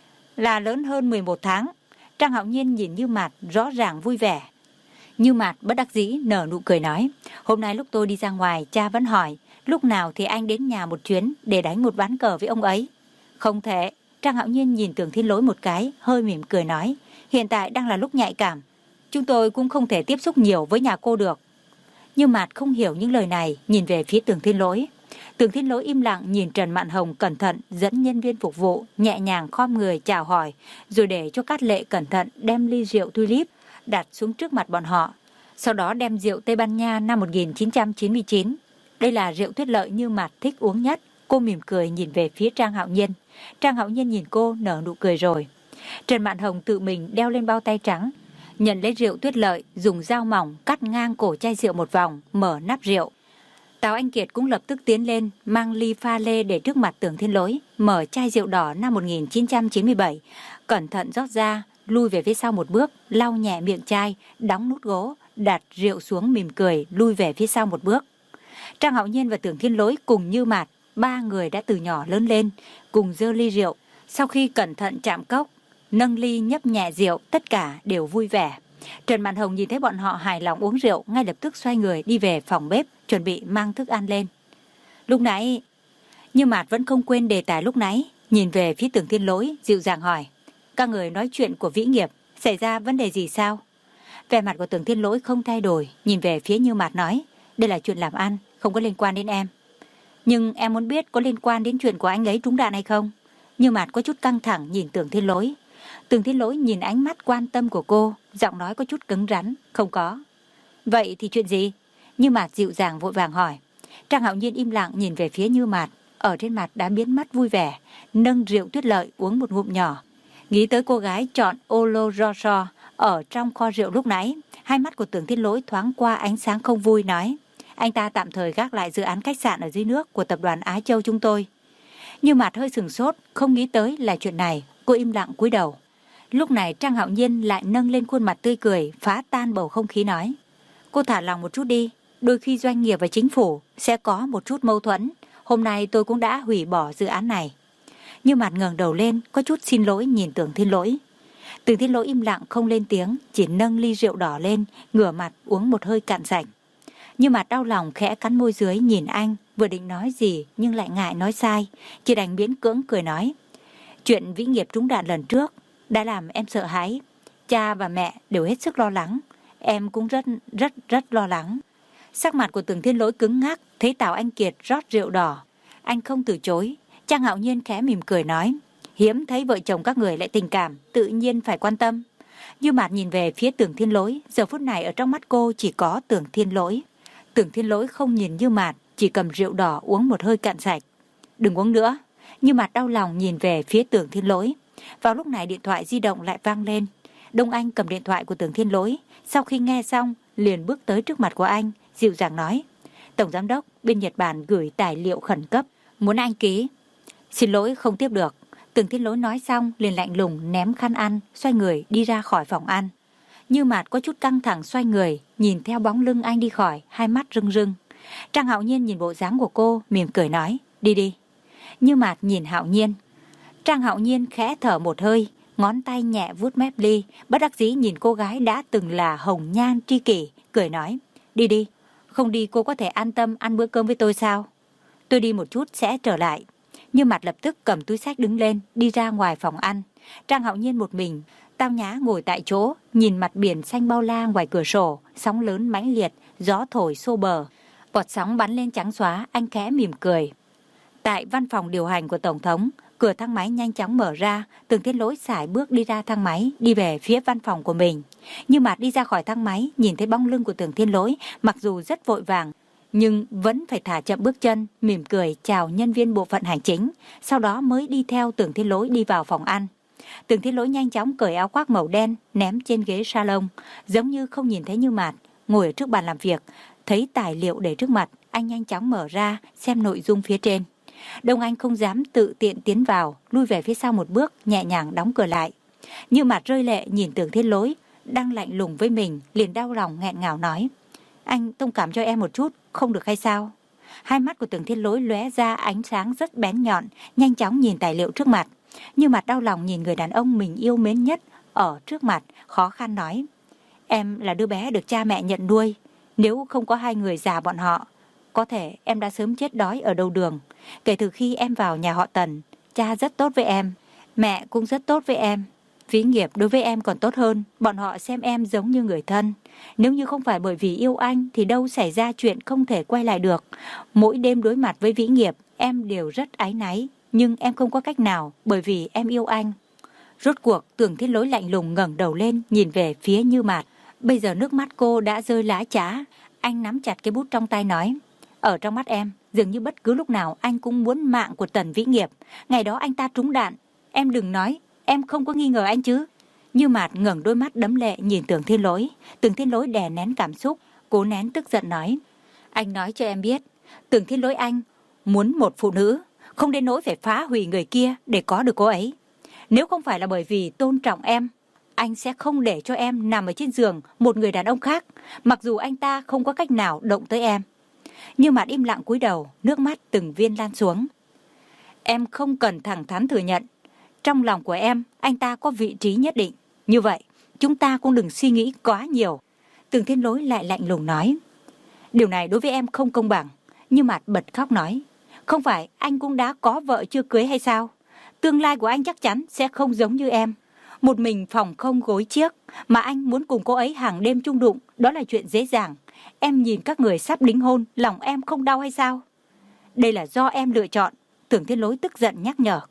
"Là lớn hơn mười một tháng." Trang Hạo Nhiên nhìn Như Mạt rõ ràng vui vẻ. Như Mạt bất đắc dĩ nở nụ cười nói: "Hôm nay lúc tôi đi ra ngoài, cha vẫn hỏi lúc nào thì anh đến nhà một chuyến để đánh một ván cờ với ông ấy." "Không thể." Trang Hạo Nhiên nhìn Tưởng Thiên Lỗi một cái, hơi mỉm cười nói: "Hiện tại đang là lúc nhạy cảm, chúng tôi cũng không thể tiếp xúc nhiều với nhà cô được." Như Mạt không hiểu những lời này, nhìn về phía Tưởng Thiên Lỗi. Tưởng Thiên Lỗi im lặng nhìn Trần Mạn Hồng cẩn thận dẫn nhân viên phục vụ nhẹ nhàng khom người chào hỏi, rồi để cho Cát Lệ cẩn thận đem ly rượu Tulip đặt xuống trước mặt bọn họ. Sau đó đem rượu Tây Ban Nha năm một nghìn chín trăm chín mươi chín, đây là rượu Tuyết Lợi Như Mạt thích uống nhất, Cô mỉm cười nhìn về phía Trang Hạo Nhiên. Trang Hạo Nhiên nhìn cô nở nụ cười rồi. Trần Mạn Hồng tự mình đeo lên bao tay trắng, nhận lấy rượu Tuyết Lợi, dùng dao mỏng cắt ngang cổ chai rượu một vòng, mở nắp rượu. Tào Anh Kiệt cũng lập tức tiến lên, mang ly pha lê để trước mặt Tưởng Thiên Lỗi, mở chai rượu đỏ năm một nghìn chín trăm chín mươi bảy, cẩn thận rót ra, lui về phía sau một bước, lau nhẹ miệng chai, đóng nút gỗ, đặt rượu xuống mỉm cười, lui về phía sau một bước. Trang Hạo Nhiên và Tưởng Thiên Lỗi cùng Như Mạt, ba người đã từ nhỏ lớn lên, cùng giơ ly rượu. Sau khi cẩn thận chạm cốc, nâng ly nhấp nhẹ rượu, tất cả đều vui vẻ. Trần Mạn Hồng nhìn thấy bọn họ hài lòng uống rượu, ngay lập tức xoay người đi về phòng bếp, chuẩn bị mang thức ăn lên. Lúc nãy, Như Mạt vẫn không quên đề tài lúc nãy, nhìn về phía Tưởng Thiên Lỗi, dịu dàng hỏi: các người nói chuyện của Vĩ Nghiệp, xảy ra vấn đề gì sao? Vẻ mặt của Tưởng Thiên Lỗi không thay đổi, nhìn về phía Như Mạt nói: đây là chuyện làm ăn, không có liên quan đến em. Nhưng em muốn biết có liên quan đến chuyện của anh ấy trúng đạn hay không? Như Mạt có chút căng thẳng nhìn Tưởng Thiên Lỗi. Tưởng Thiên Lỗi nhìn ánh mắt quan tâm của cô, giọng nói có chút cứng rắn: không có. Vậy thì chuyện gì? Như Mạt dịu dàng vội vàng hỏi. Trang Hạo Nhiên im lặng nhìn về phía Như Mạt, ở trên mặt đã biến mất vui vẻ, nâng rượu Tuyết Lợi uống một ngụm nhỏ. Nghĩ tới cô gái chọn Oloroso ở trong kho rượu lúc nãy, hai mắt của Tưởng Thiên Lỗi thoáng qua ánh sáng không vui, nói: anh ta tạm thời gác lại dự án khách sạn ở dưới nước của tập đoàn Á Châu chúng tôi. Như Mạt hơi sừng sốt, không nghĩ tới là chuyện này, cô im lặng cúi đầu. Lúc này Trang Hạo Nhiên lại nâng lên khuôn mặt tươi cười, phá tan bầu không khí, nói: cô thả lòng một chút đi, đôi khi doanh nghiệp và chính phủ sẽ có một chút mâu thuẫn. Hôm nay tôi cũng đã hủy bỏ dự án này. Như Mạt ngẩng đầu lên, có chút xin lỗi nhìn Tưởng Thiên Lỗi. Tưởng Thiên Lỗi im lặng không lên tiếng, chỉ nâng ly rượu đỏ lên, ngửa mặt uống một hơi cạn sạch. Như Mạt đau lòng khẽ cắn môi dưới nhìn anh, vừa định nói gì nhưng lại ngại nói sai, chỉ đành miễn cưỡng cười nói: chuyện Vĩ Nghiệp trúng đạn lần trước đã làm em sợ hãi, cha và mẹ đều hết sức lo lắng, em cũng rất rất rất lo lắng. Sắc mặt của Tưởng Thiên Lỗi cứng ngắc, thấy Tào Anh Kiệt rót rượu đỏ, anh không từ chối. Trang Hạo Nhiên khẽ mỉm cười nói: hiếm thấy vợ chồng các người lại tình cảm, tự nhiên phải quan tâm. Như Mạt nhìn về phía Tưởng Thiên Lỗi, giờ phút này ở trong mắt cô chỉ có Tưởng Thiên Lỗi. Tưởng Thiên Lỗi không nhìn Như Mạt, chỉ cầm rượu đỏ uống một hơi cạn sạch. Đừng uống nữa. Như Mạt đau lòng nhìn về phía Tưởng Thiên Lỗi. Vào lúc này điện thoại di động lại vang lên. Đông Anh cầm điện thoại của Tưởng Thiên Lỗi, sau khi nghe xong liền bước tới trước mặt của anh, dịu dàng nói: tổng giám đốc bên Nhật Bản gửi tài liệu khẩn cấp, muốn anh ký. Xin lỗi, không tiếp được. Tưởng Thiên Lỗi nói xong liền lạnh lùng ném khăn ăn, xoay người đi ra khỏi phòng ăn. Như Mạt có chút căng thẳng xoay người, nhìn theo bóng lưng anh đi khỏi, hai mắt rưng rưng. Trang Hạo Nhiên nhìn bộ dáng của cô, mỉm cười nói: đi đi. Như Mạt nhìn Hạo Nhiên. Trang Hạo Nhiên khẽ thở một hơi, ngón tay nhẹ vuốt mép ly, bất đắc dĩ nhìn cô gái đã từng là hồng nhan tri kỷ, cười nói: đi đi. Không đi cô có thể an tâm ăn bữa cơm với tôi sao? Tôi đi một chút sẽ trở lại. Như Mạt lập tức cầm túi xách đứng lên, đi ra ngoài phòng ăn. Trang Hạo Nhiên một mình tao nhã ngồi tại chỗ, nhìn mặt biển xanh bao la ngoài cửa sổ, sóng lớn mãnh liệt, gió thổi xô bờ, bọt sóng bắn lên trắng xóa. Anh khẽ mỉm cười. Tại văn phòng điều hành của Tổng thống, cửa thang máy nhanh chóng mở ra. Tưởng Thiên Lỗi sải bước đi ra thang máy, đi về phía văn phòng của mình. Như Mạt đi ra khỏi thang máy, nhìn thấy bóng lưng của Tưởng Thiên Lỗi, mặc dù rất vội vàng, nhưng vẫn phải thả chậm bước chân, mỉm cười chào nhân viên bộ phận hành chính, sau đó mới đi theo Tưởng Thiên Lỗi đi vào phòng ăn. Tưởng Thiên Lỗi nhanh chóng cởi áo khoác màu đen, ném trên ghế salon, giống như không nhìn thấy Như Mạt. Ngồi ở trước bàn làm việc, thấy tài liệu để trước mặt, anh nhanh chóng mở ra, xem nội dung phía trên. Đông Anh không dám tự tiện tiến vào, lui về phía sau một bước, nhẹ nhàng đóng cửa lại. Như Mạt rơi lệ nhìn Tưởng Thiên Lỗi, đang lạnh lùng với mình, liền đau lòng nghẹn ngào nói: anh thông cảm cho em một chút, không được hay sao? Hai mắt của Tưởng Thiên Lỗi lóe ra ánh sáng rất bén nhọn, nhanh chóng nhìn tài liệu trước mặt. Như Mạt đau lòng nhìn người đàn ông mình yêu mến nhất ở trước mặt, khó khăn nói: em là đứa bé được cha mẹ nhận nuôi, nếu không có hai người già bọn họ, có thể em đã sớm chết đói ở đầu đường. Kể từ khi em vào nhà họ Tần, cha rất tốt với em, mẹ cũng rất tốt với em. Vĩ Nghiệp đối với em còn tốt hơn, bọn họ xem em giống như người thân. Nếu như không phải bởi vì yêu anh thì đâu xảy ra chuyện không thể quay lại được. Mỗi đêm đối mặt với Vĩ Nghiệp, em đều rất áy náy, nhưng em không có cách nào bởi vì em yêu anh. Rốt cuộc Tưởng Thiên Lỗi lạnh lùng ngẩng đầu lên nhìn về phía Như Mạt. Bây giờ nước mắt cô đã rơi lã chã. Anh nắm chặt cái bút trong tay nói: ở trong mắt em, Dường như bất cứ lúc nào anh cũng muốn mạng của Tần Vĩ Nghiệp. Ngày đó anh ta trúng đạn. Em đừng nói, em không có nghi ngờ anh chứ? Như Mạt ngẩng đôi mắt đẫm lệ nhìn Tưởng Thiên Lỗi. Tưởng Thiên Lỗi đè nén cảm xúc, cố nén tức giận nói. Anh nói cho em biết, Tưởng Thiên Lỗi anh muốn một phụ nữ, không đến nỗi phải phá hủy người kia để có được cô ấy. Nếu không phải là bởi vì tôn trọng em, anh sẽ không để cho em nằm ở trên giường một người đàn ông khác, mặc dù anh ta không có cách nào động tới em. Như Mạt im lặng cúi đầu, nước mắt từng viên lan xuống. Em không cần thẳng thắn thừa nhận, trong lòng của em, anh ta có vị trí nhất định. Như vậy, chúng ta cũng đừng suy nghĩ quá nhiều. Tưởng Thiên Lỗi lại lạnh lùng nói. Điều này đối với em không công bằng. Như Mạt bật khóc nói. Không phải anh cũng đã có vợ chưa cưới hay sao? Tương lai của anh chắc chắn sẽ không giống như em. Một mình phòng không gối chiếc, mà anh muốn cùng cô ấy hàng đêm chung đụng, đó là chuyện dễ dàng. Em nhìn các người sắp đính hôn, lòng em không đau hay sao? Đây là do em lựa chọn. Tưởng Thiên Lỗi tức giận nhắc nhở.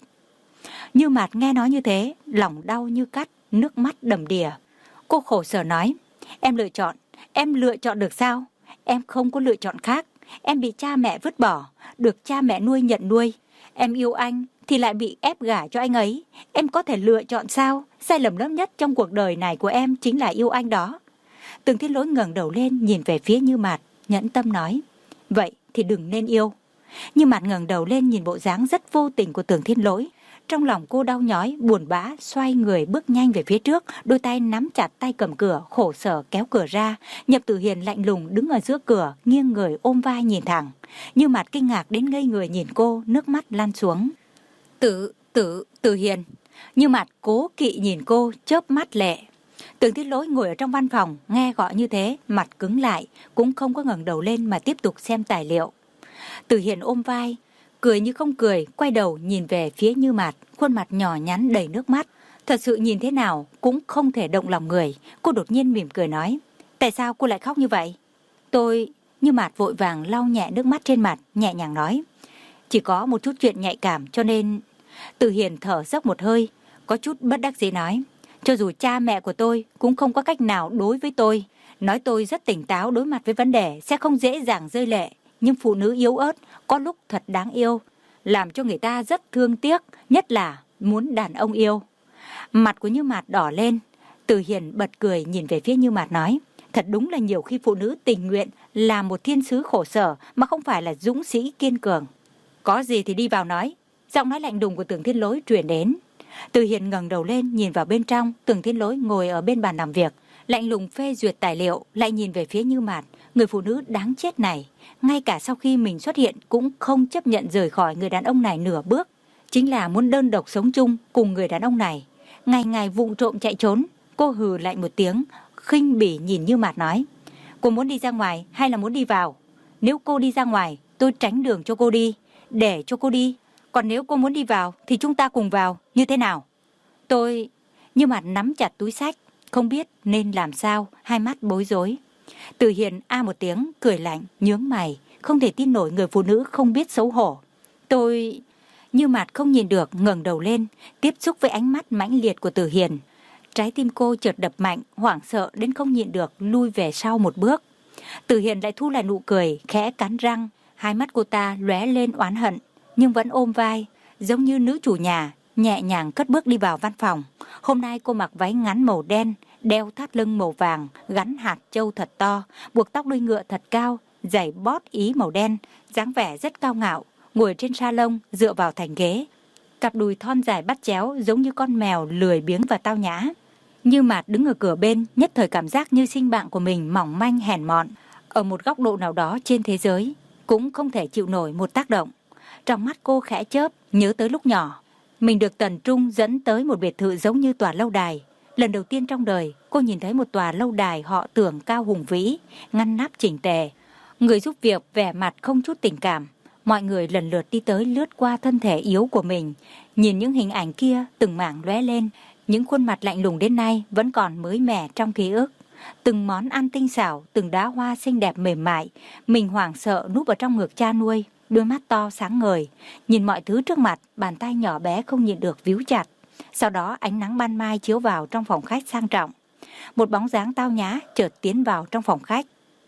Như Mạt nghe nói như thế, lòng đau như cắt, nước mắt đầm đìa. Cô khổ sở nói. Em lựa chọn, em lựa chọn được sao? Em không có lựa chọn khác. Em bị cha mẹ vứt bỏ, được cha mẹ nuôi nhận nuôi. Em yêu anh thì lại bị ép gả cho anh ấy. Em có thể lựa chọn sao? Sai lầm lớn nhất trong cuộc đời này của em chính là yêu anh đó. Tưởng Thiên Lỗi ngẩng đầu lên nhìn về phía Như Mạt, nhẫn tâm nói. Vậy thì đừng nên yêu. Như Mạt ngẩng đầu lên nhìn bộ dáng rất vô tình của Tưởng Thiên Lỗi. Trong lòng cô đau nhói, buồn bã, xoay người bước nhanh về phía trước, đôi tay nắm chặt tay cầm cửa, khổ sở kéo cửa ra. Nhậm Tử Hiền lạnh lùng đứng ở giữa cửa, nghiêng người ôm vai nhìn thẳng. Như Mạt kinh ngạc đến ngây người nhìn cô, nước mắt lan xuống. Tử, Tử, Tử Hiền. Như Mạt cố kỵ nhìn cô, chớp mắt lệ. Tưởng Thiên Lỗi ngồi ở trong văn phòng, nghe gọi như thế, mặt cứng lại, cũng không có ngẩng đầu lên mà tiếp tục xem tài liệu. Tử Hiền ôm vai, cười như không cười, quay đầu nhìn về phía Như Mạt, khuôn mặt nhỏ nhắn đầy nước mắt. Thật sự nhìn thế nào cũng không thể động lòng người. Cô đột nhiên mỉm cười nói. Tại sao cô lại khóc như vậy? Tôi... Như Mạt vội vàng lau nhẹ nước mắt trên mặt, nhẹ nhàng nói. Chỉ có một chút chuyện nhạy cảm cho nên... Tử Hiền thở dốc một hơi, có chút bất đắc dĩ nói. Cho dù cha mẹ của tôi cũng không có cách nào đối với tôi. Nói tôi rất tỉnh táo đối mặt với vấn đề, sẽ không dễ dàng rơi lệ. Nhưng phụ nữ yếu ớt có lúc thật đáng yêu, làm cho người ta rất thương tiếc, nhất là muốn đàn ông yêu. Mặt của Như Mạt đỏ lên. Tử Hiền bật cười nhìn về phía Như Mạt nói. Thật đúng là nhiều khi phụ nữ tình nguyện là một thiên sứ khổ sở mà không phải là dũng sĩ kiên cường. Có gì thì đi vào nói. Giọng nói lạnh lùng của Tưởng Thiên Lỗi truyền đến. Tử Hiền ngẩng đầu lên nhìn vào bên trong. Tưởng Thiên Lỗi ngồi ở bên bàn làm việc, lạnh lùng phê duyệt tài liệu, lại nhìn về phía Như Mạt. Người phụ nữ đáng chết này, ngay cả sau khi mình xuất hiện cũng không chấp nhận rời khỏi người đàn ông này nửa bước. Chính là muốn đơn độc sống chung cùng người đàn ông này. Ngày ngày vụng trộm chạy trốn. Cô hừ lạnh một tiếng, khinh bỉ nhìn Như Mạt nói. Cô muốn đi ra ngoài hay là muốn đi vào? Nếu cô đi ra ngoài, tôi tránh đường cho cô đi, để cho cô đi. Còn nếu cô muốn đi vào thì chúng ta cùng vào, như thế nào? Tôi... Như Mạt nắm chặt túi xách, không biết nên làm sao, hai mắt bối rối. Tử Hiền a một tiếng, cười lạnh, nhướng mày, không thể tin nổi người phụ nữ không biết xấu hổ. Tôi... Như Mạt không nhìn được, ngẩng đầu lên, tiếp xúc với ánh mắt mãnh liệt của Tử Hiền. Trái tim cô chợt đập mạnh, hoảng sợ đến không nhịn được, lui về sau một bước. Tử Hiền lại thu lại nụ cười, khẽ cắn răng, hai mắt cô ta lóe lên oán hận, nhưng vẫn ôm vai, giống như nữ chủ nhà, nhẹ nhàng cất bước đi vào văn phòng. Hôm nay cô mặc váy ngắn màu đen, đeo thắt lưng màu vàng, gắn hạt châu thật to, buộc tóc đuôi ngựa thật cao, giày bót ý màu đen, dáng vẻ rất cao ngạo, ngồi trên salon dựa vào thành ghế. Cặp đùi thon dài bắt chéo giống như con mèo lười biếng và tao nhã. Như Mạt đứng ở cửa bên, nhất thời cảm giác như sinh bạn của mình mỏng manh hèn mọn. Ở một góc độ nào đó trên thế giới, cũng không thể chịu nổi một tác động. Trong mắt cô khẽ chớp, nhớ tới lúc nhỏ. Mình được Tần Trung dẫn tới một biệt thự giống như tòa lâu đài. Lần đầu tiên trong đời, cô nhìn thấy một tòa lâu đài họ tưởng cao hùng vĩ, ngăn nắp chỉnh tề. Người giúp việc vẻ mặt không chút tình cảm. Mọi người lần lượt đi tới lướt qua thân thể yếu của mình. Nhìn những hình ảnh kia từng mảng lóe lên. Những khuôn mặt lạnh lùng đến nay vẫn còn mới mẻ trong ký ức. Từng món ăn tinh xảo, từng đóa hoa xinh đẹp mềm mại. Mình hoảng sợ núp ở trong ngực cha nuôi, đôi mắt to sáng ngời. Nhìn mọi thứ trước mặt, bàn tay nhỏ bé không nhịn được víu chặt. Sau đó ánh nắng ban mai chiếu vào trong phòng khách sang trọng. Một bóng dáng tao nhã chợt tiến vào trong phòng khách.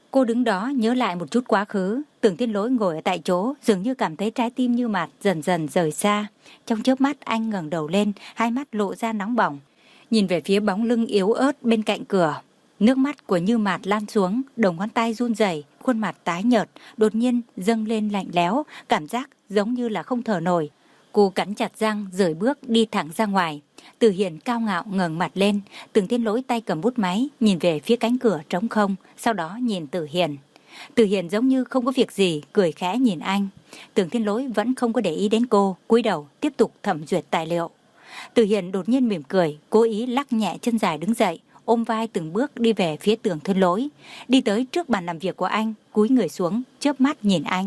Cô đứng đó nhớ lại một chút quá khứ. Tưởng Thiên Lỗi ngồi ở tại chỗ, dường như cảm thấy trái tim Như Mạt dần dần rời xa. Trong chớp mắt anh ngẩng đầu lên, hai mắt lộ ra nóng bỏng, nhìn về phía bóng lưng yếu ớt bên cạnh cửa. Nước mắt của Như Mạt lan xuống, đầu ngón tay run rẩy, khuôn mặt tái nhợt, đột nhiên dâng lên lạnh lẽo, cảm giác giống như là không thở nổi. Cô cắn chặt răng, rời bước đi thẳng ra ngoài. Từ Hiền cao ngạo ngẩng mặt lên, Tưởng Thiên Lỗi tay cầm bút máy, nhìn về phía cánh cửa trống không, sau đó nhìn Từ Hiền. Từ Hiền giống như không có việc gì, cười khẽ nhìn anh. Tưởng Thiên Lỗi vẫn không có để ý đến cô, cúi đầu tiếp tục thẩm duyệt tài liệu. Từ Hiền đột nhiên mỉm cười, cố ý lắc nhẹ chân dài đứng dậy, ôm vai từng bước đi về phía Tưởng Thiên Lỗi, đi tới trước bàn làm việc của anh, cúi người xuống, chớp mắt nhìn anh.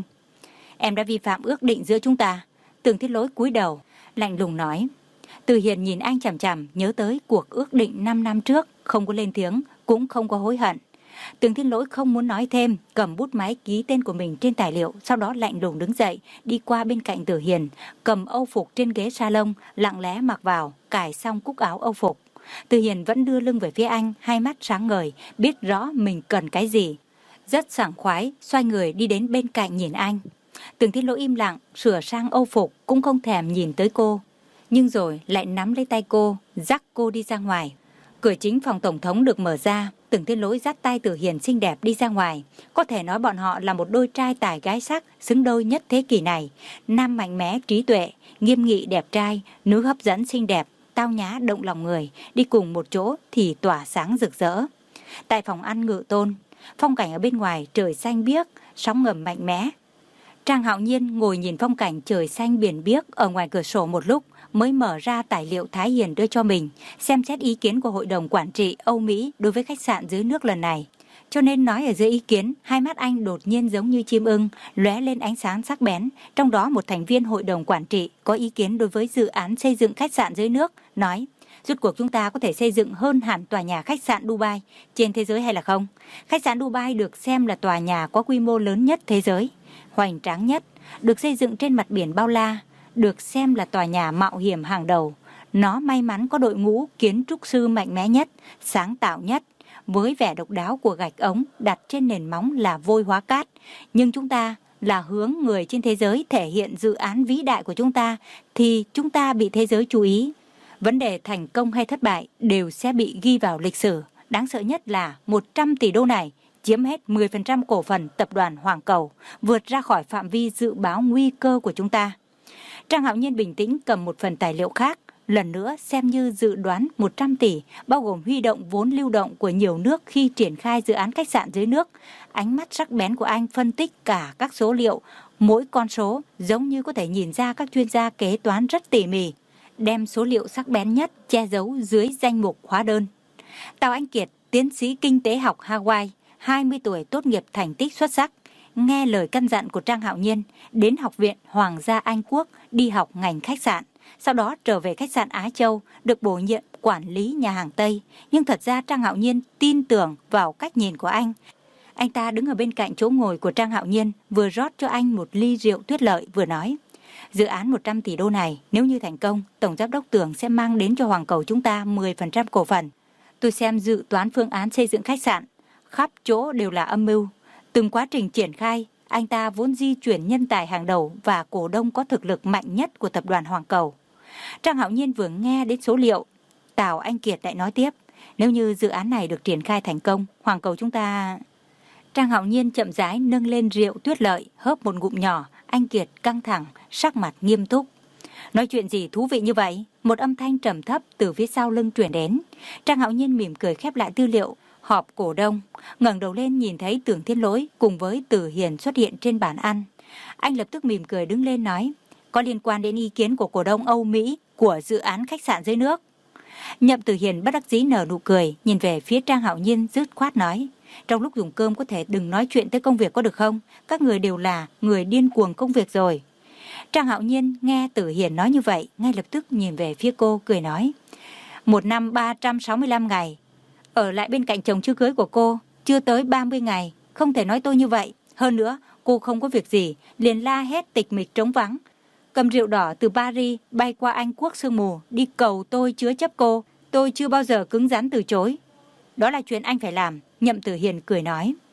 Em đã vi phạm ước định giữa chúng ta. Tưởng Thiên Lỗi cúi đầu, lạnh lùng nói. Từ Hiền nhìn anh chằm chằm, nhớ tới cuộc ước định năm năm trước, không có lên tiếng, cũng không có hối hận. Tưởng Thiên Lỗi không muốn nói thêm, cầm bút máy ký tên của mình trên tài liệu, sau đó lạnh lùng đứng dậy, đi qua bên cạnh Từ Hiền, cầm âu phục trên ghế salon, lặng lẽ mặc vào, cài xong cúc áo âu phục. Từ Hiền vẫn đưa lưng về phía anh, hai mắt sáng ngời, biết rõ mình cần cái gì. Rất sảng khoái, xoay người đi đến bên cạnh nhìn anh. Tưởng Thiên Lỗi im lặng, sửa sang âu phục, cũng không thèm nhìn tới cô. Nhưng rồi lại nắm lấy tay cô, dắt cô đi ra ngoài. Cửa chính phòng tổng thống được mở ra, Tưởng Thiên Lỗi dắt tay Từ Hiền xinh đẹp đi ra ngoài. Có thể nói bọn họ là một đôi trai tài gái sắc, xứng đôi nhất thế kỷ này. Nam mạnh mẽ trí tuệ, nghiêm nghị đẹp trai, nữ hấp dẫn xinh đẹp, tao nhã động lòng người, đi cùng một chỗ thì tỏa sáng rực rỡ. Tại phòng ăn Ngự Tôn, phong cảnh ở bên ngoài trời xanh biếc, sóng ngầm mạnh mẽ. Trang Hạo Nhiên ngồi nhìn phong cảnh trời xanh biển biếc ở ngoài cửa sổ một lúc, mới mở ra tài liệu Thái Hiền đưa cho mình, xem xét ý kiến của Hội đồng Quản trị Âu Mỹ đối với khách sạn dưới nước lần này. Cho nên nói ở dưới ý kiến, hai mắt anh đột nhiên giống như chim ưng, lóe lên ánh sáng sắc bén. Trong đó một thành viên Hội đồng Quản trị có ý kiến đối với dự án xây dựng khách sạn dưới nước, nói: rốt cuộc chúng ta có thể xây dựng hơn hẳn tòa nhà khách sạn Dubai trên thế giới hay là không? Khách sạn Dubai được xem là tòa nhà có quy mô lớn nhất thế giới, hoành tráng nhất, được xây dựng trên mặt biển bao la, được xem là tòa nhà mạo hiểm hàng đầu. Nó may mắn có đội ngũ kiến trúc sư mạnh mẽ nhất, sáng tạo nhất, với vẻ độc đáo của gạch ống đặt trên nền móng là vôi hóa cát. Nhưng chúng ta là hướng người trên thế giới thể hiện dự án vĩ đại của chúng ta, thì chúng ta bị thế giới chú ý. Vấn đề thành công hay thất bại đều sẽ bị ghi vào lịch sử. Đáng sợ nhất là một trăm tỷ đô này chiếm hết mười phần trăm cổ phần tập đoàn Hoàng Cầu, vượt ra khỏi phạm vi dự báo nguy cơ của chúng ta. Trang Hạo Nhiên bình tĩnh cầm một phần tài liệu khác, lần nữa xem như dự đoán một trăm tỷ, bao gồm huy động vốn lưu động của nhiều nước khi triển khai dự án khách sạn dưới nước. Ánh mắt sắc bén của anh phân tích cả các số liệu, mỗi con số giống như có thể nhìn ra các chuyên gia kế toán rất tỉ mỉ, đem số liệu sắc bén nhất che giấu dưới danh mục hóa đơn. Tào Anh Kiệt, tiến sĩ kinh tế học Hawaii, hai mươi tuổi tốt nghiệp thành tích xuất sắc, nghe lời căn dặn của Trang Hạo Nhiên, đến Học viện Hoàng gia Anh Quốc đi học ngành khách sạn, sau đó trở về khách sạn Á Châu, được bổ nhiệm quản lý nhà hàng Tây. Nhưng thật ra Trang Hạo Nhiên tin tưởng vào cách nhìn của anh. Anh ta đứng ở bên cạnh chỗ ngồi của Trang Hạo Nhiên, vừa rót cho anh một ly rượu tuyết lợi, vừa nói: dự án một trăm tỷ đô này, nếu như thành công, Tổng giám đốc Tưởng sẽ mang đến cho Hoàng Cầu chúng ta mười phần trăm cổ phần. Tôi xem dự toán phương án xây dựng khách sạn, khắp chỗ đều là âm mưu. Từng quá trình triển khai, anh ta vốn di chuyển nhân tài hàng đầu và cổ đông có thực lực mạnh nhất của tập đoàn Hoàng Cầu. Trang Hạo Nhiên vừa nghe đến số liệu, Tào Anh Kiệt lại nói tiếp: nếu như dự án này được triển khai thành công, Hoàng Cầu chúng ta... Trang Hạo Nhiên chậm rãi nâng lên rượu tuyết lợi, hớp một ngụm nhỏ. Anh Kiệt căng thẳng, sắc mặt nghiêm túc. Nói chuyện gì thú vị như vậy? Một âm thanh trầm thấp từ phía sau lưng truyền đến. Trang Hạo Nhiên mỉm cười khép lại tư liệu họp cổ đông, ngẩng đầu lên nhìn thấy Tưởng Thiên Lỗi cùng với Từ Hiền xuất hiện trên bàn ăn. Anh lập tức mỉm cười đứng lên nói: có liên quan đến ý kiến của cổ đông Âu Mỹ của dự án khách sạn dưới nước. Nhậm Từ Hiền bất đắc dĩ nở nụ cười, nhìn về phía Trang Hạo Nhiên dứt khoát nói: trong lúc dùng cơm có thể đừng nói chuyện tới công việc có được không? Các người đều là người điên cuồng công việc rồi. Trang Hạo Nhiên nghe Từ Hiền nói như vậy, ngay lập tức nhìn về phía cô, cười nói: một năm ba trăm sáu mươi lăm ngày, ở lại bên cạnh chồng chưa cưới của cô, chưa tới ba mươi ngày, không thể nói tôi như vậy. Hơn nữa, cô không có việc gì, liền la hét tịch mịch trống vắng, cầm rượu đỏ từ Paris bay qua Anh Quốc sương mù, đi cầu tôi chứa chấp cô. Tôi chưa bao giờ cứng rắn từ chối. Đó là chuyện anh phải làm. Nhậm Tử Hiền cười nói: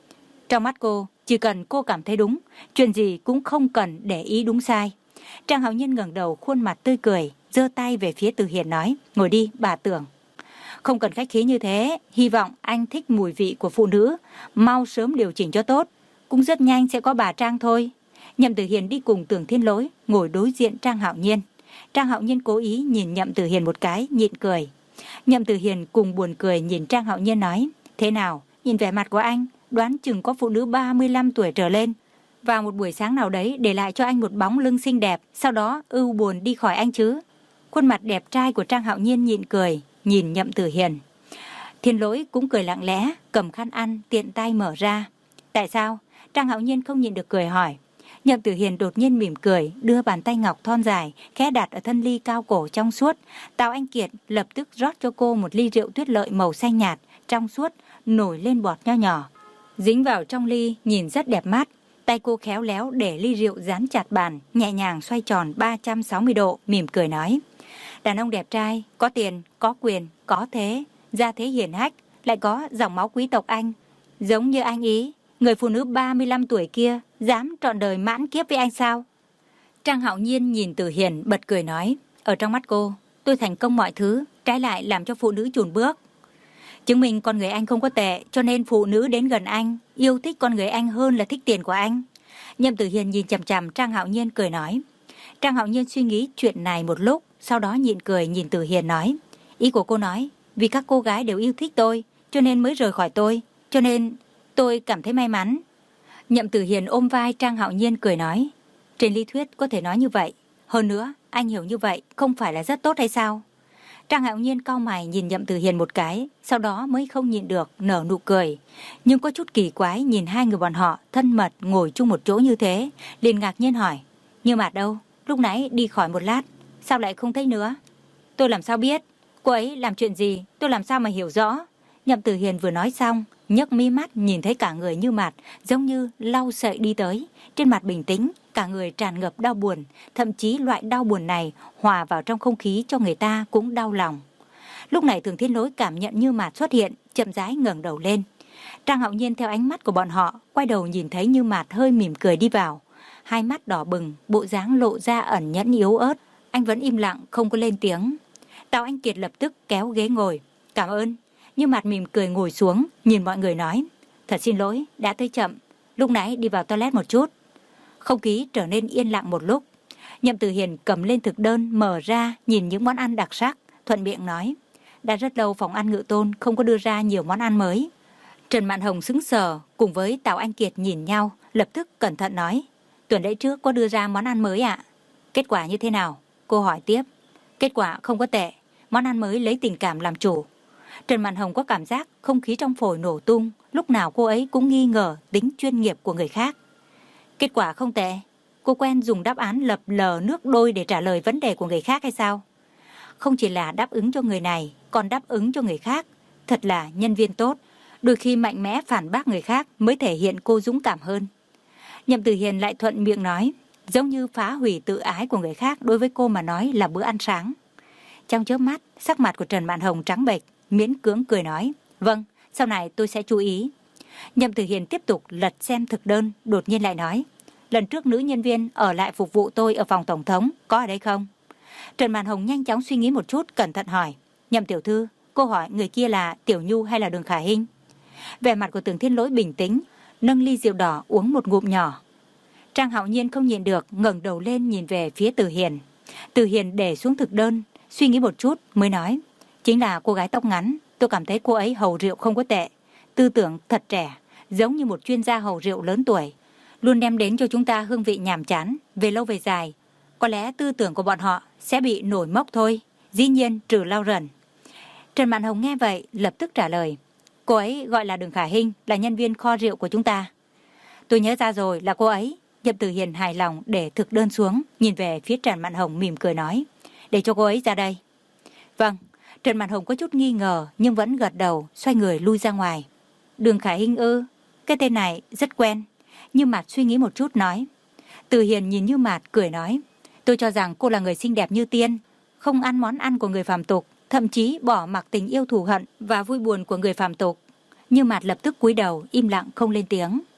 Trong mắt cô, chỉ cần cô cảm thấy đúng, chuyện gì cũng không cần để ý đúng sai. Trang Hạo Nhiên ngẩng đầu, khuôn mặt tươi cười, giơ tay về phía Từ Hiền nói, ngồi đi bà Tưởng. Không cần khách khí như thế, hy vọng anh thích mùi vị của phụ nữ, mau sớm điều chỉnh cho tốt, cũng rất nhanh sẽ có bà Trang thôi. Nhậm Từ Hiền đi cùng Tưởng Thiên Lỗi, ngồi đối diện Trang Hạo Nhiên. Trang Hạo Nhiên cố ý nhìn Nhậm Từ Hiền một cái, nhịn cười. Nhậm Từ Hiền cùng buồn cười nhìn Trang Hạo Nhiên nói, thế nào, nhìn vẻ mặt của anh, đoán chừng có phụ nữ ba mươi lăm tuổi trở lên vào một buổi sáng nào đấy để lại cho anh một bóng lưng xinh đẹp, sau đó ưu buồn đi khỏi anh chứ. Khuôn mặt đẹp trai của Trang Hạo Nhiên nhịn cười, nhìn Nhậm Từ Hiền. Thiên Lỗi cũng cười lặng lẽ, cầm khăn ăn tiện tay mở ra. Tại sao? Trang Hạo Nhiên không nhịn được cười hỏi. Nhậm Từ Hiền đột nhiên mỉm cười, đưa bàn tay ngọc thon dài khẽ đặt ở thân ly cao cổ trong suốt. Tào Anh Kiệt lập tức rót cho cô một ly rượu tuyết lợi màu xanh nhạt, trong suốt, nổi lên bọt nho nhỏ, dính vào trong ly, nhìn rất đẹp mắt. Tay cô khéo léo để ly rượu dán chặt bàn, nhẹ nhàng xoay tròn ba trăm sáu mươi độ, mỉm cười nói. Đàn ông đẹp trai, có tiền, có quyền, có thế, gia thế hiển hách, lại có dòng máu quý tộc Anh. Giống như anh ý, người phụ nữ ba mươi lăm tuổi kia dám trọn đời mãn kiếp với anh sao? Trang Hạo Nhiên nhìn Từ Hiền bật cười nói, ở trong mắt cô, tôi thành công mọi thứ, trái lại làm cho phụ nữ chùn bước. Chứng minh con người anh không có tệ, cho nên phụ nữ đến gần anh, yêu thích con người anh hơn là thích tiền của anh. Nhậm Từ Hiền nhìn chằm chằm Trang Hạo Nhiên cười nói. Trang Hạo Nhiên suy nghĩ chuyện này một lúc, sau đó nhịn cười nhìn Từ Hiền nói, ý của cô nói, vì các cô gái đều yêu thích tôi, cho nên mới rời khỏi tôi, cho nên tôi cảm thấy may mắn. Nhậm Từ Hiền ôm vai Trang Hạo Nhiên cười nói, trên lý thuyết có thể nói như vậy, hơn nữa anh hiểu như vậy không phải là rất tốt hay sao? Trang Hạo Nhiên cau mày nhìn Nhậm Từ Hiền một cái, sau đó mới không nhịn được nở nụ cười, nhưng có chút kỳ quái nhìn hai người bọn họ thân mật ngồi chung một chỗ như thế, liền ngạc nhiên hỏi, Như Mạt đâu, lúc nãy đi khỏi một lát, sao lại không thấy nữa? Tôi làm sao biết, cô ấy làm chuyện gì, tôi làm sao mà hiểu rõ? Nhậm Từ Hiền vừa nói xong, nhấc mí mắt nhìn thấy cả người Như Mạt giống như lau sậy đi tới, trên mặt bình tĩnh, cả người tràn ngập đau buồn, thậm chí loại đau buồn này hòa vào trong không khí cho người ta cũng đau lòng. Lúc này Thường Thiên Lỗi cảm nhận Như Mạt xuất hiện, chậm rãi ngẩng đầu lên. Trang Hạo Nhiên theo ánh mắt của bọn họ, quay đầu nhìn thấy Như Mạt hơi mỉm cười đi vào, hai mắt đỏ bừng, bộ dáng lộ ra ẩn nhẫn yếu ớt. Anh vẫn im lặng không có lên tiếng. Tào Anh Kiệt lập tức kéo ghế ngồi. Cảm ơn. Như Mạt mỉm cười ngồi xuống, nhìn mọi người nói, thật xin lỗi, đã tới chậm, lúc nãy đi vào toilet một chút. Không khí trở nên yên lặng một lúc. Nhậm Từ Hiền cầm lên thực đơn mở ra, nhìn những món ăn đặc sắc, thuận miệng nói, đã rất lâu phòng ăn Ngự Tôn không có đưa ra nhiều món ăn mới. Trần Mạn Hồng sững sờ, cùng với Tào Anh Kiệt nhìn nhau, lập tức cẩn thận nói, tuần lễ trước có đưa ra món ăn mới ạ? Kết quả như thế nào? Cô hỏi tiếp. Kết quả không có tệ, món ăn mới lấy tình cảm làm chủ. Trần Mạn Hồng có cảm giác không khí trong phổi nổ tung, lúc nào cô ấy cũng nghi ngờ tính chuyên nghiệp của người khác. Kết quả không tệ, cô quen dùng đáp án lập lờ nước đôi để trả lời vấn đề của người khác hay sao? Không chỉ là đáp ứng cho người này, còn đáp ứng cho người khác. Thật là nhân viên tốt, đôi khi mạnh mẽ phản bác người khác mới thể hiện cô dũng cảm hơn. Nhậm Từ Hiền lại thuận miệng nói, giống như phá hủy tự ái của người khác đối với cô mà nói là bữa ăn sáng. Trong chớp mắt, sắc mặt của Trần Mạn Hồng trắng bệch, miễn cưỡng cười nói, vâng, sau này tôi sẽ chú ý. Nhậm Từ Hiền tiếp tục lật xem thực đơn, đột nhiên lại nói, lần trước nữ nhân viên ở lại phục vụ tôi ở phòng tổng thống, có ở đây không? Trần Mạn Hồng nhanh chóng suy nghĩ một chút, cẩn thận hỏi, Nhậm tiểu thư, cô hỏi người kia là Tiểu Nhu hay là Đường Khả Hinh? Vẻ mặt của Tưởng Thiên Lỗi bình tĩnh, nâng ly rượu đỏ uống một ngụm nhỏ. Trang Hạo Nhiên không nhịn được, ngẩng đầu lên nhìn về phía Từ Hiền. Từ Hiền để xuống thực đơn, suy nghĩ một chút mới nói, chính là cô gái tóc ngắn, tôi cảm thấy cô ấy hầu rượu không có tệ, tư tưởng thật trẻ, giống như một chuyên gia hầu rượu lớn tuổi, luôn đem đến cho chúng ta hương vị nhàm chán, về lâu về dài, có lẽ tư tưởng của bọn họ sẽ bị nổi mốc thôi, dĩ nhiên trừ Lao Rần. Trần Mạn Hồng nghe vậy lập tức trả lời, cô ấy gọi là Đường Khả Hinh, là nhân viên kho rượu của chúng ta. Tôi nhớ ra rồi, là cô ấy. Nhậm Từ Hiền hài lòng để thực đơn xuống, nhìn về phía Trần Mạn Hồng mỉm cười nói, để cho cô ấy ra đây. Vâng. Trần Mạn Hồng có chút nghi ngờ nhưng vẫn gật đầu, xoay người lui ra ngoài. Đường Khả Hinh ư? Cái tên này rất quen. Như Mạt suy nghĩ một chút nói. Từ Hiền nhìn Như Mạt cười nói, tôi cho rằng cô là người xinh đẹp như tiên, không ăn món ăn của người phàm tục, thậm chí bỏ mặc tình yêu thù hận và vui buồn của người phàm tục. Như Mạt lập tức cúi đầu im lặng không lên tiếng.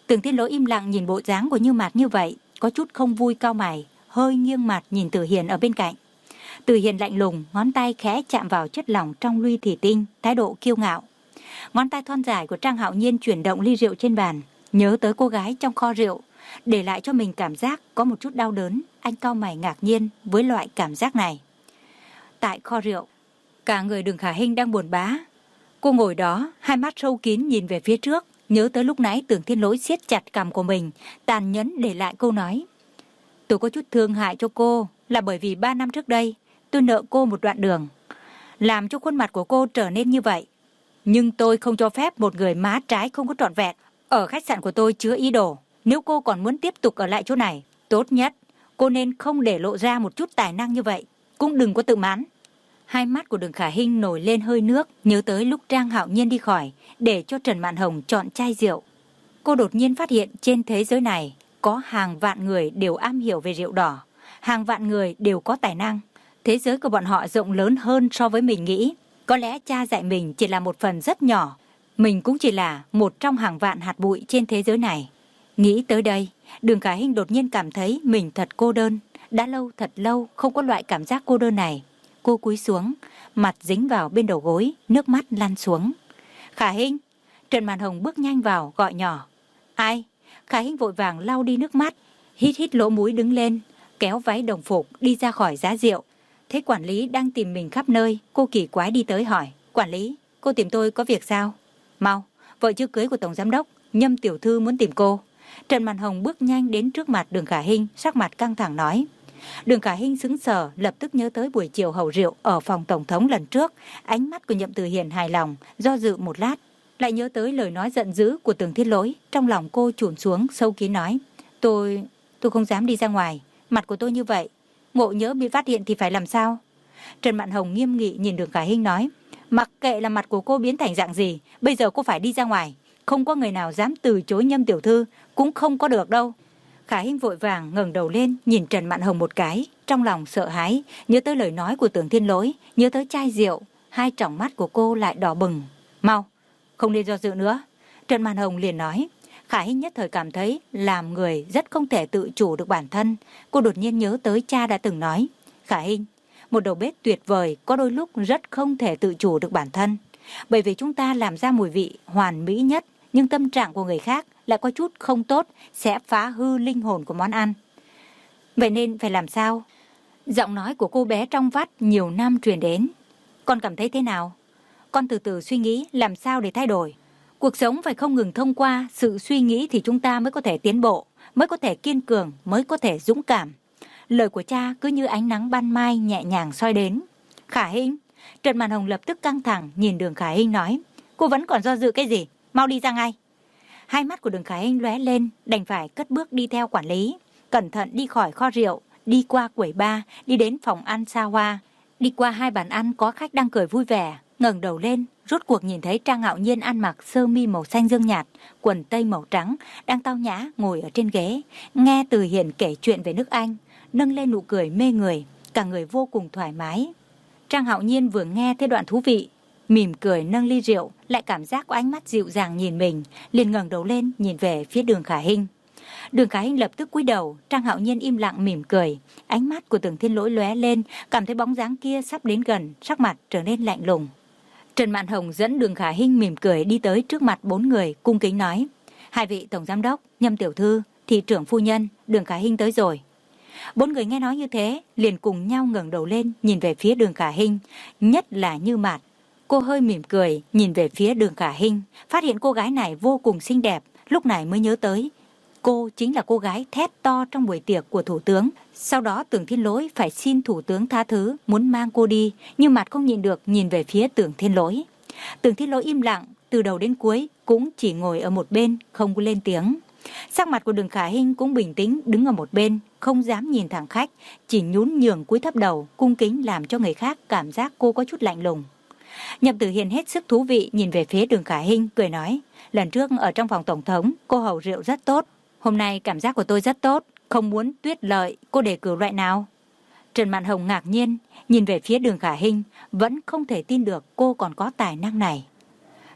Tưởng Thiên Lỗi im lặng nhìn bộ dáng của Như Mạt như vậy, có chút không vui cau mày, hơi nghiêng mặt nhìn Từ Hiền ở bên cạnh. Từ Hiền lạnh lùng, ngón tay khẽ chạm vào chất lỏng trong ly thủy tinh, thái độ kiêu ngạo. Ngón tay thon dài của Trang Hạo Nhiên chuyển động ly rượu trên bàn, nhớ tới cô gái trong kho rượu, để lại cho mình cảm giác có một chút đau đớn. Anh cau mày ngạc nhiên với loại cảm giác này. Tại kho rượu, cả người Đường Khả Hinh đang buồn bã. Cô ngồi đó, hai mắt sâu kín nhìn về phía trước, nhớ tới lúc nãy Tưởng Thiên Lỗi siết chặt cằm của mình, tàn nhẫn để lại câu nói: tôi có chút thương hại cho cô là bởi vì ba năm trước đây tôi nợ cô một đoạn đường, làm cho khuôn mặt của cô trở nên như vậy. Nhưng tôi không cho phép một người má trái không có trọn vẹn. Ở khách sạn của tôi chứa ý đồ, nếu cô còn muốn tiếp tục ở lại chỗ này, tốt nhất cô nên không để lộ ra một chút tài năng như vậy, cũng đừng có tự mãn. Hai mắt của Đường Khả Hinh nổi lên hơi nước, nhớ tới lúc Trang Hạo Nhiên đi khỏi, để cho Trần Mạn Hồng chọn chai rượu. Cô đột nhiên phát hiện trên thế giới này có hàng vạn người đều am hiểu về rượu đỏ, hàng vạn người đều có tài năng. Thế giới của bọn họ rộng lớn hơn so với mình nghĩ. Có lẽ cha dạy mình chỉ là một phần rất nhỏ, mình cũng chỉ là một trong hàng vạn hạt bụi trên thế giới này. Nghĩ tới đây, Đường Khả Hinh đột nhiên cảm thấy mình thật cô đơn. Đã lâu thật lâu không có loại cảm giác cô đơn này. Cô cúi xuống, mặt dính vào bên đầu gối, nước mắt lăn xuống. Khả Hinh! Trần Mạn Hồng bước nhanh vào, gọi nhỏ. Ai? Khả Hinh vội vàng lau đi nước mắt, hít hít lỗ mũi đứng lên, kéo váy đồng phục đi ra khỏi giá rượu. Thấy quản lý đang tìm mình khắp nơi, cô kỳ quái đi tới hỏi: quản lý, cô tìm tôi có việc sao? Mau, vợ chưa cưới của tổng giám đốc Nhâm tiểu thư muốn tìm cô. Trần Mạn Hồng bước nhanh đến trước mặt Đường Khả Hinh, sắc mặt căng thẳng nói. Đường Khả Hinh sững sờ, lập tức nhớ tới buổi chiều hầu rượu ở phòng tổng thống lần trước. Ánh mắt của Nhậm Từ Hiền hài lòng, do dự một lát, lại nhớ tới lời nói giận dữ của Tưởng Thiên Lỗi. Trong lòng cô chùn xuống, sâu kín nói: Tôi, tôi không dám đi ra ngoài, mặt của tôi như vậy, ngộ nhỡ bị phát hiện thì phải làm sao? Trần Mạn Hồng nghiêm nghị nhìn Đường Khả Hinh nói: mặc kệ là mặt của cô biến thành dạng gì, bây giờ cô phải đi ra ngoài. Không có người nào dám từ chối Nhâm tiểu thư, cũng không có được đâu. Khả Hinh vội vàng ngẩng đầu lên nhìn Trần Mạn Hồng một cái, trong lòng sợ hãi, nhớ tới lời nói của Tưởng Thiên Lỗi, nhớ tới chai rượu, hai tròng mắt của cô lại đỏ bừng. Mau, không nên do dự nữa. Trần Mạn Hồng liền nói. Khả Hinh nhất thời cảm thấy làm người rất không thể tự chủ được bản thân. Cô đột nhiên nhớ tới cha đã từng nói: Khả Hinh, một đầu bếp tuyệt vời có đôi lúc rất không thể tự chủ được bản thân. Bởi vì chúng ta làm ra mùi vị hoàn mỹ nhất, nhưng tâm trạng của người khác lại có chút không tốt, sẽ phá hư linh hồn của món ăn. Vậy nên phải làm sao? Giọng nói của cô bé trong vắt nhiều năm truyền đến. Con cảm thấy thế nào? Con từ từ suy nghĩ làm sao để thay đổi. Cuộc sống phải không ngừng thông qua sự suy nghĩ thì chúng ta mới có thể tiến bộ, mới có thể kiên cường, mới có thể dũng cảm. Lời của cha cứ như ánh nắng ban mai nhẹ nhàng soi đến. Khả Hinh! Trần Mạn Hồng lập tức căng thẳng nhìn Đường Khả Hinh nói: Cô vẫn còn do dự cái gì? Mau đi ra ngay. Hai mắt của Đường Khả Hinh lóe lên, đành phải cất bước đi theo quản lý, cẩn thận đi khỏi kho rượu, đi qua quầy bar, đi đến phòng ăn xa hoa, đi qua hai bàn ăn có khách đang cười vui vẻ, ngẩng đầu lên, rốt cuộc nhìn thấy Trang Hạo Nhiên ăn mặc sơ mi màu xanh dương nhạt, quần tây màu trắng, đang tao nhã ngồi ở trên ghế, nghe Từ Hiền kể chuyện về nước Anh, nâng lên nụ cười mê người, cả người vô cùng thoải mái. Trang Hạo Nhiên vừa nghe thấy đoạn thú vị, mỉm cười nâng ly rượu, lại cảm giác có ánh mắt dịu dàng nhìn mình, liền ngẩng đầu lên nhìn về phía Đường Khả Hinh. Đường Khả Hinh lập tức cúi đầu, Trang Hạo Nhiên im lặng mỉm cười, ánh mắt của Tưởng Thiên Lỗi lóe lên, cảm thấy bóng dáng kia sắp đến gần, sắc mặt trở nên lạnh lùng. Trần Mạn Hồng dẫn Đường Khả Hinh mỉm cười đi tới trước mặt bốn người, cung kính nói: Hai vị tổng giám đốc, Nhâm tiểu thư, thị trưởng phu nhân, Đường Khả Hinh tới rồi. Bốn người nghe nói như thế, liền cùng nhau ngẩng đầu lên nhìn về phía Đường Khả Hinh, nhất là Như Mạt. Cô hơi mỉm cười nhìn về phía Đường Khả Hinh, phát hiện cô gái này vô cùng xinh đẹp, lúc này mới nhớ tới cô chính là cô gái thét to trong buổi tiệc của thủ tướng. Sau đó Tưởng Thiên Lỗi phải xin thủ tướng tha thứ, muốn mang cô đi, nhưng mặt không nhịn được nhìn về phía Tưởng Thiên Lỗi. Tưởng Thiên Lỗi im lặng, từ đầu đến cuối cũng chỉ ngồi ở một bên, không có lên tiếng. Sắc mặt của Đường Khả Hinh cũng bình tĩnh, đứng ở một bên, không dám nhìn thẳng khách, chỉ nhún nhường cúi thấp đầu, cung kính làm cho người khác cảm giác cô có chút lạnh lùng. Nhậm Tử Hiền hết sức thú vị nhìn về phía Đường Khả Hinh, cười nói: Lần trước ở trong phòng tổng thống, cô hầu rượu rất tốt. Hôm nay cảm giác của tôi rất tốt, không muốn tuyết lợi, cô đề cử loại nào? Trần Mạn Hồng ngạc nhiên, nhìn về phía Đường Khả Hinh, vẫn không thể tin được cô còn có tài năng này.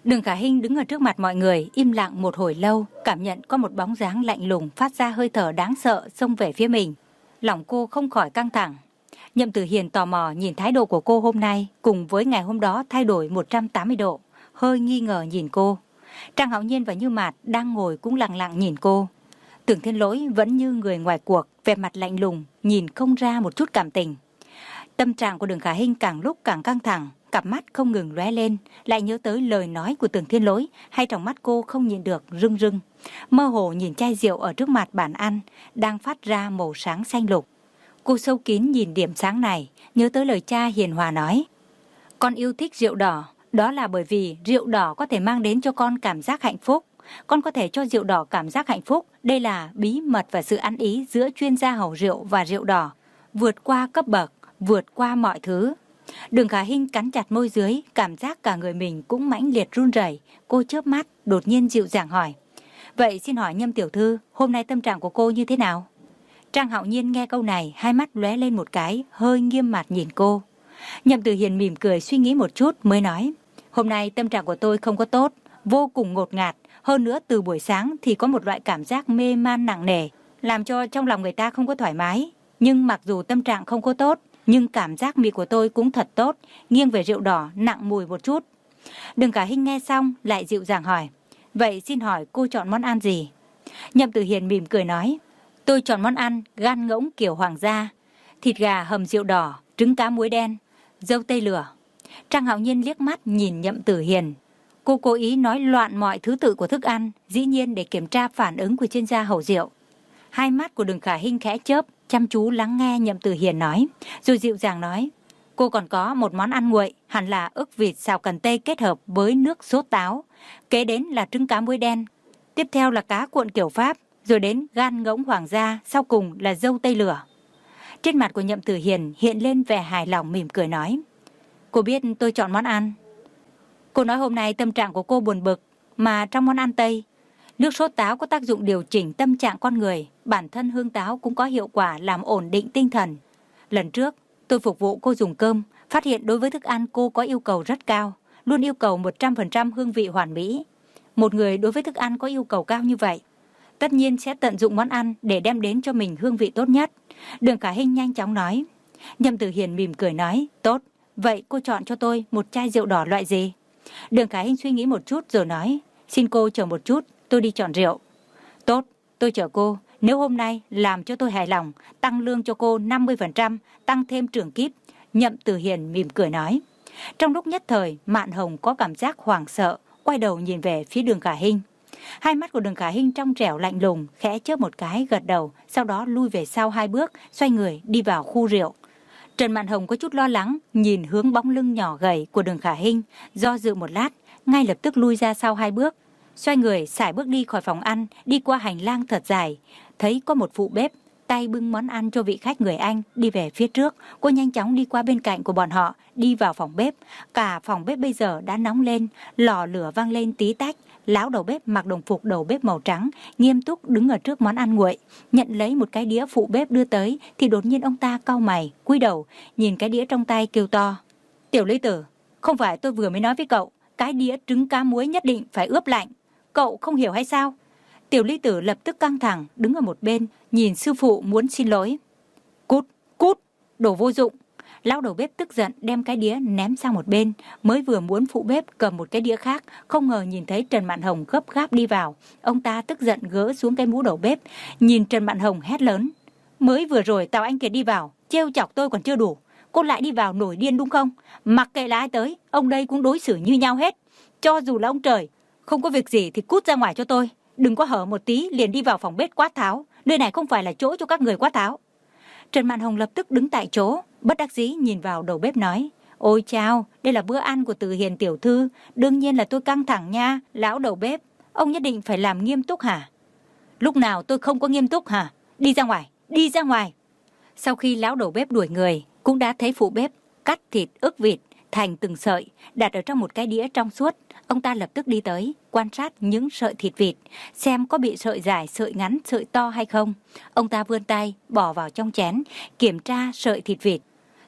Đường Khả Hinh đứng ở trước mặt mọi người, im lặng một hồi lâu, cảm nhận có một bóng dáng lạnh lùng phát ra hơi thở đáng sợ xông về phía mình. Lòng cô không khỏi căng thẳng. Nhậm Tử Hiền tò mò nhìn thái độ của cô hôm nay cùng với ngày hôm đó thay đổi một trăm tám mươi độ, hơi nghi ngờ nhìn cô. Trang Hạo Nhiên và Như Mạt đang ngồi cũng lặng lặng nhìn cô. Tưởng Thiên Lỗi vẫn như người ngoài cuộc, vẻ mặt lạnh lùng, nhìn không ra một chút cảm tình. Tâm trạng của Đường Khả Hinh càng lúc càng căng thẳng, cặp mắt không ngừng lóe lên, lại nhớ tới lời nói của Tưởng Thiên Lỗi, hay trong mắt cô không nhìn được rưng rưng. Mơ hồ nhìn chai rượu ở trước mặt bàn ăn, đang phát ra màu sáng xanh lục. Cô sâu kín nhìn điểm sáng này, nhớ tới lời cha hiền hòa nói. Con yêu thích rượu đỏ, đó là bởi vì rượu đỏ có thể mang đến cho con cảm giác hạnh phúc. Con có thể cho rượu đỏ cảm giác hạnh phúc, đây là bí mật và sự ăn ý giữa chuyên gia hầu rượu và rượu đỏ. Vượt qua cấp bậc, vượt qua mọi thứ. Đường Khả Hinh cắn chặt môi dưới, cảm giác cả người mình cũng mãnh liệt run rẩy. Cô chớp mắt, đột nhiên dịu dàng hỏi. Vậy xin hỏi Nhâm tiểu thư, hôm nay tâm trạng của cô như thế nào? Trang Hạo Nhiên nghe câu này, hai mắt lóe lên một cái, hơi nghiêm mặt nhìn cô. Nhậm Tử Hiền mỉm cười suy nghĩ một chút mới nói. Hôm nay tâm trạng của tôi không có tốt, vô cùng ngột ngạt. Hơn nữa từ buổi sáng thì có một loại cảm giác mê man nặng nề, làm cho trong lòng người ta không có thoải mái. Nhưng mặc dù tâm trạng không có tốt, nhưng cảm giác mì của tôi cũng thật tốt, nghiêng về rượu đỏ, nặng mùi một chút. Đường Khả Hinh nghe xong, lại dịu dàng hỏi. Vậy xin hỏi cô chọn món ăn gì? Nhậm Tử Hiền mỉm cười nói. Tôi chọn món ăn gan ngỗng kiểu hoàng gia, thịt gà hầm rượu đỏ, trứng cá muối đen, dâu tây lửa. Trang Hạo Nhiên liếc mắt nhìn Nhậm Tử Hiền. Cô cố ý nói loạn mọi thứ tự của thức ăn, dĩ nhiên để kiểm tra phản ứng của chuyên gia hầu rượu. Hai mắt của Đường Khả Hinh khẽ chớp, chăm chú lắng nghe Nhậm Tử Hiền nói, rồi dịu dàng nói. Cô còn có một món ăn nguội, hẳn là ức vịt xào cần tây kết hợp với nước sốt táo. Kế đến là trứng cá muối đen. Tiếp theo là cá cuộn kiểu Pháp, rồi đến gan ngỗng hoàng gia, sau cùng là dâu tây lửa. Trên mặt của Nhậm Tử Hiền hiện lên vẻ hài lòng mỉm cười nói. Cô biết tôi chọn món ăn. Cô nói hôm nay tâm trạng của cô buồn bực, mà trong món ăn Tây, nước sốt táo có tác dụng điều chỉnh tâm trạng con người, bản thân hương táo cũng có hiệu quả làm ổn định tinh thần. Lần trước, tôi phục vụ cô dùng cơm, phát hiện đối với thức ăn cô có yêu cầu rất cao, luôn yêu cầu một trăm phần trăm hương vị hoàn mỹ. Một người đối với thức ăn có yêu cầu cao như vậy, tất nhiên sẽ tận dụng món ăn để đem đến cho mình hương vị tốt nhất. Đường Khả Hinh nhanh chóng nói. Nhậm Tử Hiền mỉm cười nói, tốt, vậy cô chọn cho tôi một chai rượu đỏ loại gì? Đường Khả Hinh suy nghĩ một chút rồi nói, xin cô chờ một chút, tôi đi chọn rượu. Tốt, tôi chờ cô, nếu hôm nay làm cho tôi hài lòng, tăng lương cho cô năm mươi phần trăm, tăng thêm trưởng kíp. Nhậm Tử Hiền mỉm cười nói. Trong lúc nhất thời, Mạn Hồng có cảm giác hoảng sợ, quay đầu nhìn về phía Đường Khả Hinh. Hai mắt của Đường Khả Hinh trong trẻo lạnh lùng, khẽ chớp một cái gật đầu, sau đó lui về sau hai bước, xoay người đi vào khu rượu. Trần Mạn Hồng có chút lo lắng, nhìn hướng bóng lưng nhỏ gầy của Đường Khả Hinh, do dự một lát, ngay lập tức lui ra sau hai bước, xoay người sải bước đi khỏi phòng ăn, đi qua hành lang thật dài, thấy có một phụ bếp tay bưng món ăn cho vị khách người Anh đi về phía trước. Cô nhanh chóng đi qua bên cạnh của bọn họ, đi vào phòng bếp. Cả phòng bếp bây giờ đã nóng lên, lò lửa vang lên tí tách. Lão đầu bếp mặc đồng phục đầu bếp màu trắng, nghiêm túc đứng ở trước món ăn nguội, nhận lấy một cái đĩa phụ bếp đưa tới, thì đột nhiên ông ta cau mày, cúi đầu, nhìn cái đĩa trong tay kêu to. Tiểu Lý Tử, không phải tôi vừa mới nói với cậu, cái đĩa trứng cá muối nhất định phải ướp lạnh. Cậu không hiểu hay sao? Tiểu Lý Tử lập tức căng thẳng, đứng ở một bên, nhìn sư phụ muốn xin lỗi. Cút, cút, đồ vô dụng. Lão đầu bếp tức giận đem cái đĩa ném sang một bên, mới vừa muốn phụ bếp cầm một cái đĩa khác, không ngờ nhìn thấy Trần Mạn Hồng gấp gáp đi vào. Ông ta tức giận gỡ xuống cái mũ đầu bếp, nhìn Trần Mạn Hồng hét lớn. Mới vừa rồi Tào Anh Kiệt đi vào, trêu chọc tôi còn chưa đủ, cô lại đi vào nổi điên đúng không? Mặc kệ là ai tới, ông đây cũng đối xử như nhau hết. Cho dù là ông trời, không có việc gì thì cút ra ngoài cho tôi. Đừng có hở một tí liền đi vào phòng bếp quát tháo, nơi này không phải là chỗ cho các người quát tháo. Trần Mạn Hồng lập tức đứng tại chỗ, bất đắc dĩ nhìn vào đầu bếp nói. Ôi chao, đây là bữa ăn của Từ Hiền tiểu thư, đương nhiên là tôi căng thẳng nha. Lão đầu bếp, ông nhất định phải làm nghiêm túc hả? Lúc nào tôi không có nghiêm túc hả? Đi ra ngoài, đi ra ngoài. Sau khi lão đầu bếp đuổi người, cũng đã thấy phụ bếp cắt thịt ức vịt thành từng sợi, đặt ở trong một cái đĩa trong suốt. Ông ta lập tức đi tới, quan sát những sợi thịt vịt, xem có bị sợi dài, sợi ngắn, sợi to hay không. Ông ta vươn tay, bỏ vào trong chén, kiểm tra sợi thịt vịt.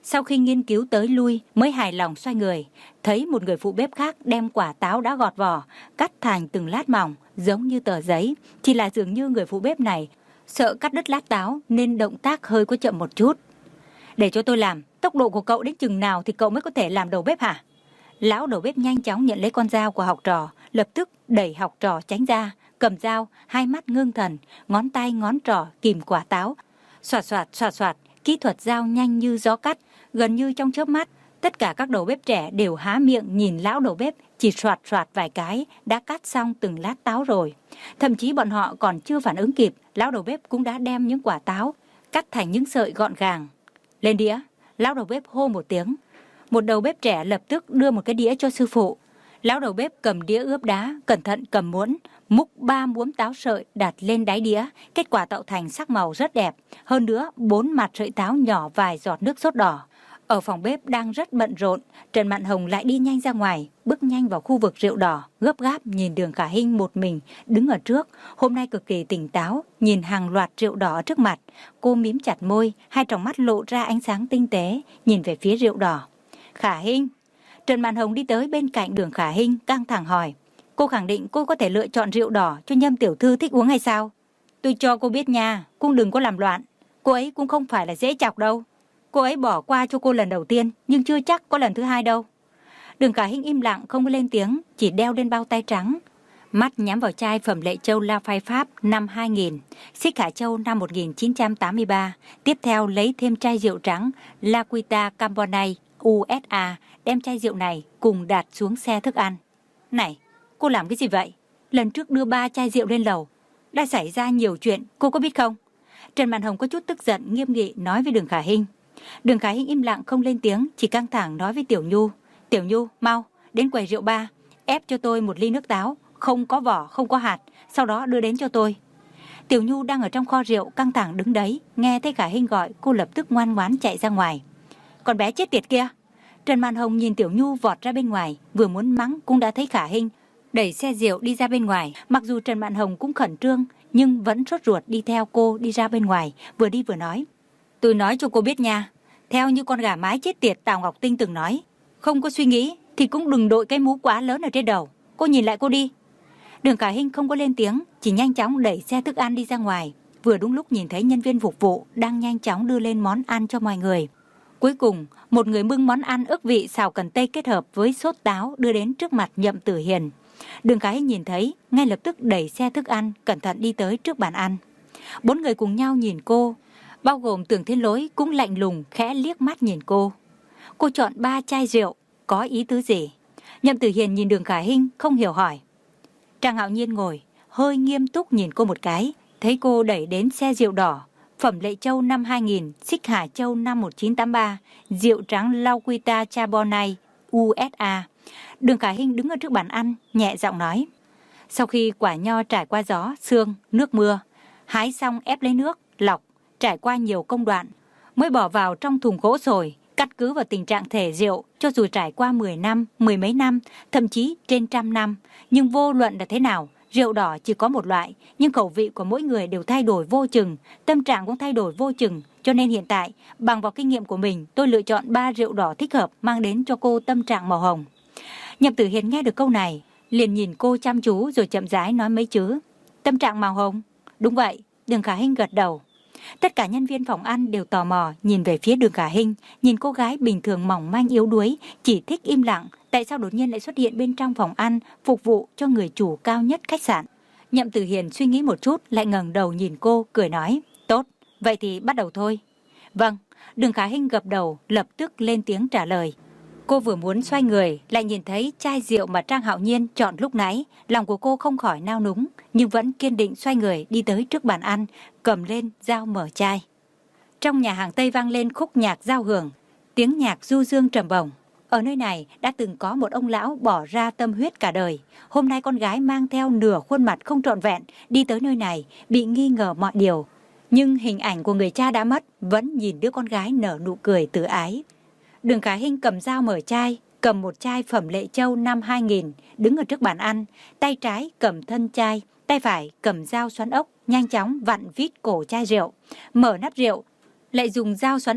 Sau khi nghiên cứu tới lui mới hài lòng xoay người, thấy một người phụ bếp khác đem quả táo đã gọt vỏ, cắt thành từng lát mỏng, giống như tờ giấy. Chỉ là dường như người phụ bếp này sợ cắt đứt lát táo nên động tác hơi có chậm một chút. Để cho tôi làm, tốc độ của cậu đến chừng nào thì cậu mới có thể làm đầu bếp hả? Lão đầu bếp nhanh chóng nhận lấy con dao của học trò, lập tức đẩy học trò tránh ra, cầm dao, hai mắt ngưng thần, ngón tay ngón trỏ kìm quả táo. Xoạt xoạt xoạt xoạt, kỹ thuật dao nhanh như gió cắt, gần như trong chớp mắt, tất cả các đầu bếp trẻ đều há miệng nhìn lão đầu bếp chỉ xoạt xoạt vài cái đã cắt xong từng lát táo rồi. Thậm chí bọn họ còn chưa phản ứng kịp, lão đầu bếp cũng đã đem những quả táo cắt thành những sợi gọn gàng. Lên đĩa, lão đầu bếp hô một tiếng. Một đầu bếp trẻ lập tức đưa một cái đĩa cho sư phụ. Lão đầu bếp cầm đĩa ướp đá, cẩn thận cầm muỗng, múc ba muỗng táo sợi đặt lên đáy đĩa. Kết quả tạo thành sắc màu rất đẹp. Hơn nữa, bốn mặt sợi táo nhỏ vài giọt nước sốt đỏ. Ở phòng bếp đang rất bận rộn, Trần Mạn Hồng lại đi nhanh ra ngoài, bước nhanh vào khu vực rượu đỏ, gấp gáp nhìn Đường Khả Hinh một mình đứng ở trước. Hôm nay cực kỳ tỉnh táo, nhìn hàng loạt rượu đỏ trước mặt. Cô mím chặt môi, hai tròng mắt lộ ra ánh sáng tinh tế, nhìn về phía rượu đỏ. Khả Hinh. Trần Mạn Hồng đi tới bên cạnh Đường Khả Hinh, căng thẳng hỏi. Cô khẳng định cô có thể lựa chọn rượu đỏ cho Nhâm tiểu thư thích uống hay sao? Tôi cho cô biết nha, cũng đừng có làm loạn. Cô ấy cũng không phải là dễ chọc đâu. Cô ấy bỏ qua cho cô lần đầu tiên, nhưng chưa chắc có lần thứ hai đâu. Đường Khả Hinh im lặng không có lên tiếng, chỉ đeo lên bao tay trắng. Mắt nhắm vào chai Phẩm Lệ Châu La Phai Pháp năm hai nghìn, Xích Khả Châu năm một nghìn chín trăm tám mươi ba. Tiếp theo lấy thêm chai rượu trắng Laquita Cambonay u ét a, đem chai rượu này cùng đặt xuống xe thức ăn. Này, cô làm cái gì vậy? Lần trước đưa ba chai rượu lên lầu, đã xảy ra nhiều chuyện, cô có biết không? Trần Mạn Hồng có chút tức giận nghiêm nghị nói với Đường Khả Hinh. Đường Khả Hinh im lặng không lên tiếng, chỉ căng thẳng nói với Tiểu Nhu. Tiểu Nhu, mau, đến quầy rượu ba, ép cho tôi một ly nước táo, không có vỏ, không có hạt, sau đó đưa đến cho tôi. Tiểu Nhu đang ở trong kho rượu căng thẳng đứng đấy, nghe thấy Khả Hinh gọi, cô lập tức ngoan ngoãn chạy ra ngoài. Con bé chết tiệt kia. Trần Mạn Hồng nhìn Tiểu Nhu vọt ra bên ngoài, vừa muốn mắng cũng đã thấy Khả Hinh đẩy xe rượu đi ra bên ngoài. Mặc dù Trần Mạn Hồng cũng khẩn trương, nhưng vẫn sốt ruột đi theo cô đi ra bên ngoài, vừa đi vừa nói. Tôi nói cho cô biết nha, theo như con gà mái chết tiệt Tào Ngọc Tinh từng nói, không có suy nghĩ thì cũng đừng đội cái mũ quá lớn ở trên đầu. Cô nhìn lại cô đi. Đường Khả Hinh không có lên tiếng, chỉ nhanh chóng đẩy xe thức ăn đi ra ngoài. Vừa đúng lúc nhìn thấy nhân viên phục vụ đang nhanh chóng đưa lên món ăn cho mọi người. Cuối cùng, một người bưng món ăn ức vị xào cần tây kết hợp với sốt táo đưa đến trước mặt Nhậm Tử Hiền. Đường Khả Hinh nhìn thấy, ngay lập tức đẩy xe thức ăn, cẩn thận đi tới trước bàn ăn. Bốn người cùng nhau nhìn cô, bao gồm Tưởng Thiên Lỗi cũng lạnh lùng khẽ liếc mắt nhìn cô. Cô chọn ba chai rượu, có ý tứ gì? Nhậm Tử Hiền nhìn Đường Khả Hinh không hiểu hỏi. Trang Hạo Nhiên ngồi, hơi nghiêm túc nhìn cô một cái, thấy cô đẩy đến xe rượu đỏ. Phẩm Lệ Châu năm hai nghìn, Xích Hà Châu năm một nghìn chín trăm tám mươi ba, rượu trắng Laquita Carbonate u ét a. Đường Khả Hinh đứng ở trước bàn ăn, nhẹ giọng nói. Sau khi quả nho trải qua gió, sương, nước mưa, hái xong ép lấy nước, lọc, trải qua nhiều công đoạn, mới bỏ vào trong thùng gỗ sồi, cắt cứ vào tình trạng thể rượu, cho dù trải qua mười năm, mười mấy năm, thậm chí trên trăm năm, nhưng vô luận là thế nào, rượu đỏ chỉ có một loại, nhưng khẩu vị của mỗi người đều thay đổi vô chừng, tâm trạng cũng thay đổi vô chừng, cho nên hiện tại, bằng vào kinh nghiệm của mình, tôi lựa chọn ba rượu đỏ thích hợp mang đến cho cô tâm trạng màu hồng. Nhậm Tử Hiền nghe được câu này, liền nhìn cô chăm chú rồi chậm rãi nói mấy chữ. Tâm trạng màu hồng? Đúng vậy, Đường Khả Hinh gật đầu. Tất cả nhân viên phòng ăn đều tò mò nhìn về phía Đường Khả Hinh, nhìn cô gái bình thường mỏng manh yếu đuối, chỉ thích im lặng, tại sao đột nhiên lại xuất hiện bên trong phòng ăn, phục vụ cho người chủ cao nhất khách sạn. Nhậm Tử Hiền suy nghĩ một chút, lại ngẩng đầu nhìn cô, cười nói, tốt, vậy thì bắt đầu thôi. Vâng, Đường Khả Hinh gật đầu, lập tức lên tiếng trả lời. Cô vừa muốn xoay người, lại nhìn thấy chai rượu mà Trang Hạo Nhiên chọn lúc nãy, lòng của cô không khỏi nao núng, nhưng vẫn kiên định xoay người đi tới trước bàn ăn, cầm lên dao mở chai. Trong nhà hàng Tây vang lên khúc nhạc giao hưởng, tiếng nhạc du dương trầm bổng. Ở nơi này đã từng có một ông lão bỏ ra tâm huyết cả đời. Hôm nay con gái mang theo nửa khuôn mặt không trọn vẹn đi tới nơi này, bị nghi ngờ mọi điều. Nhưng hình ảnh của người cha đã mất, vẫn nhìn đứa con gái nở nụ cười tự ái. Đường Khả Hinh cầm dao mở chai, cầm một chai Phẩm Lệ Châu năm hai nghìn, đứng ở trước bàn ăn, tay trái cầm thân chai, tay phải cầm dao xoắn ốc, nhanh chóng vặn vít cổ chai rượu, mở nắp rượu, lại dùng dao xoắn ốc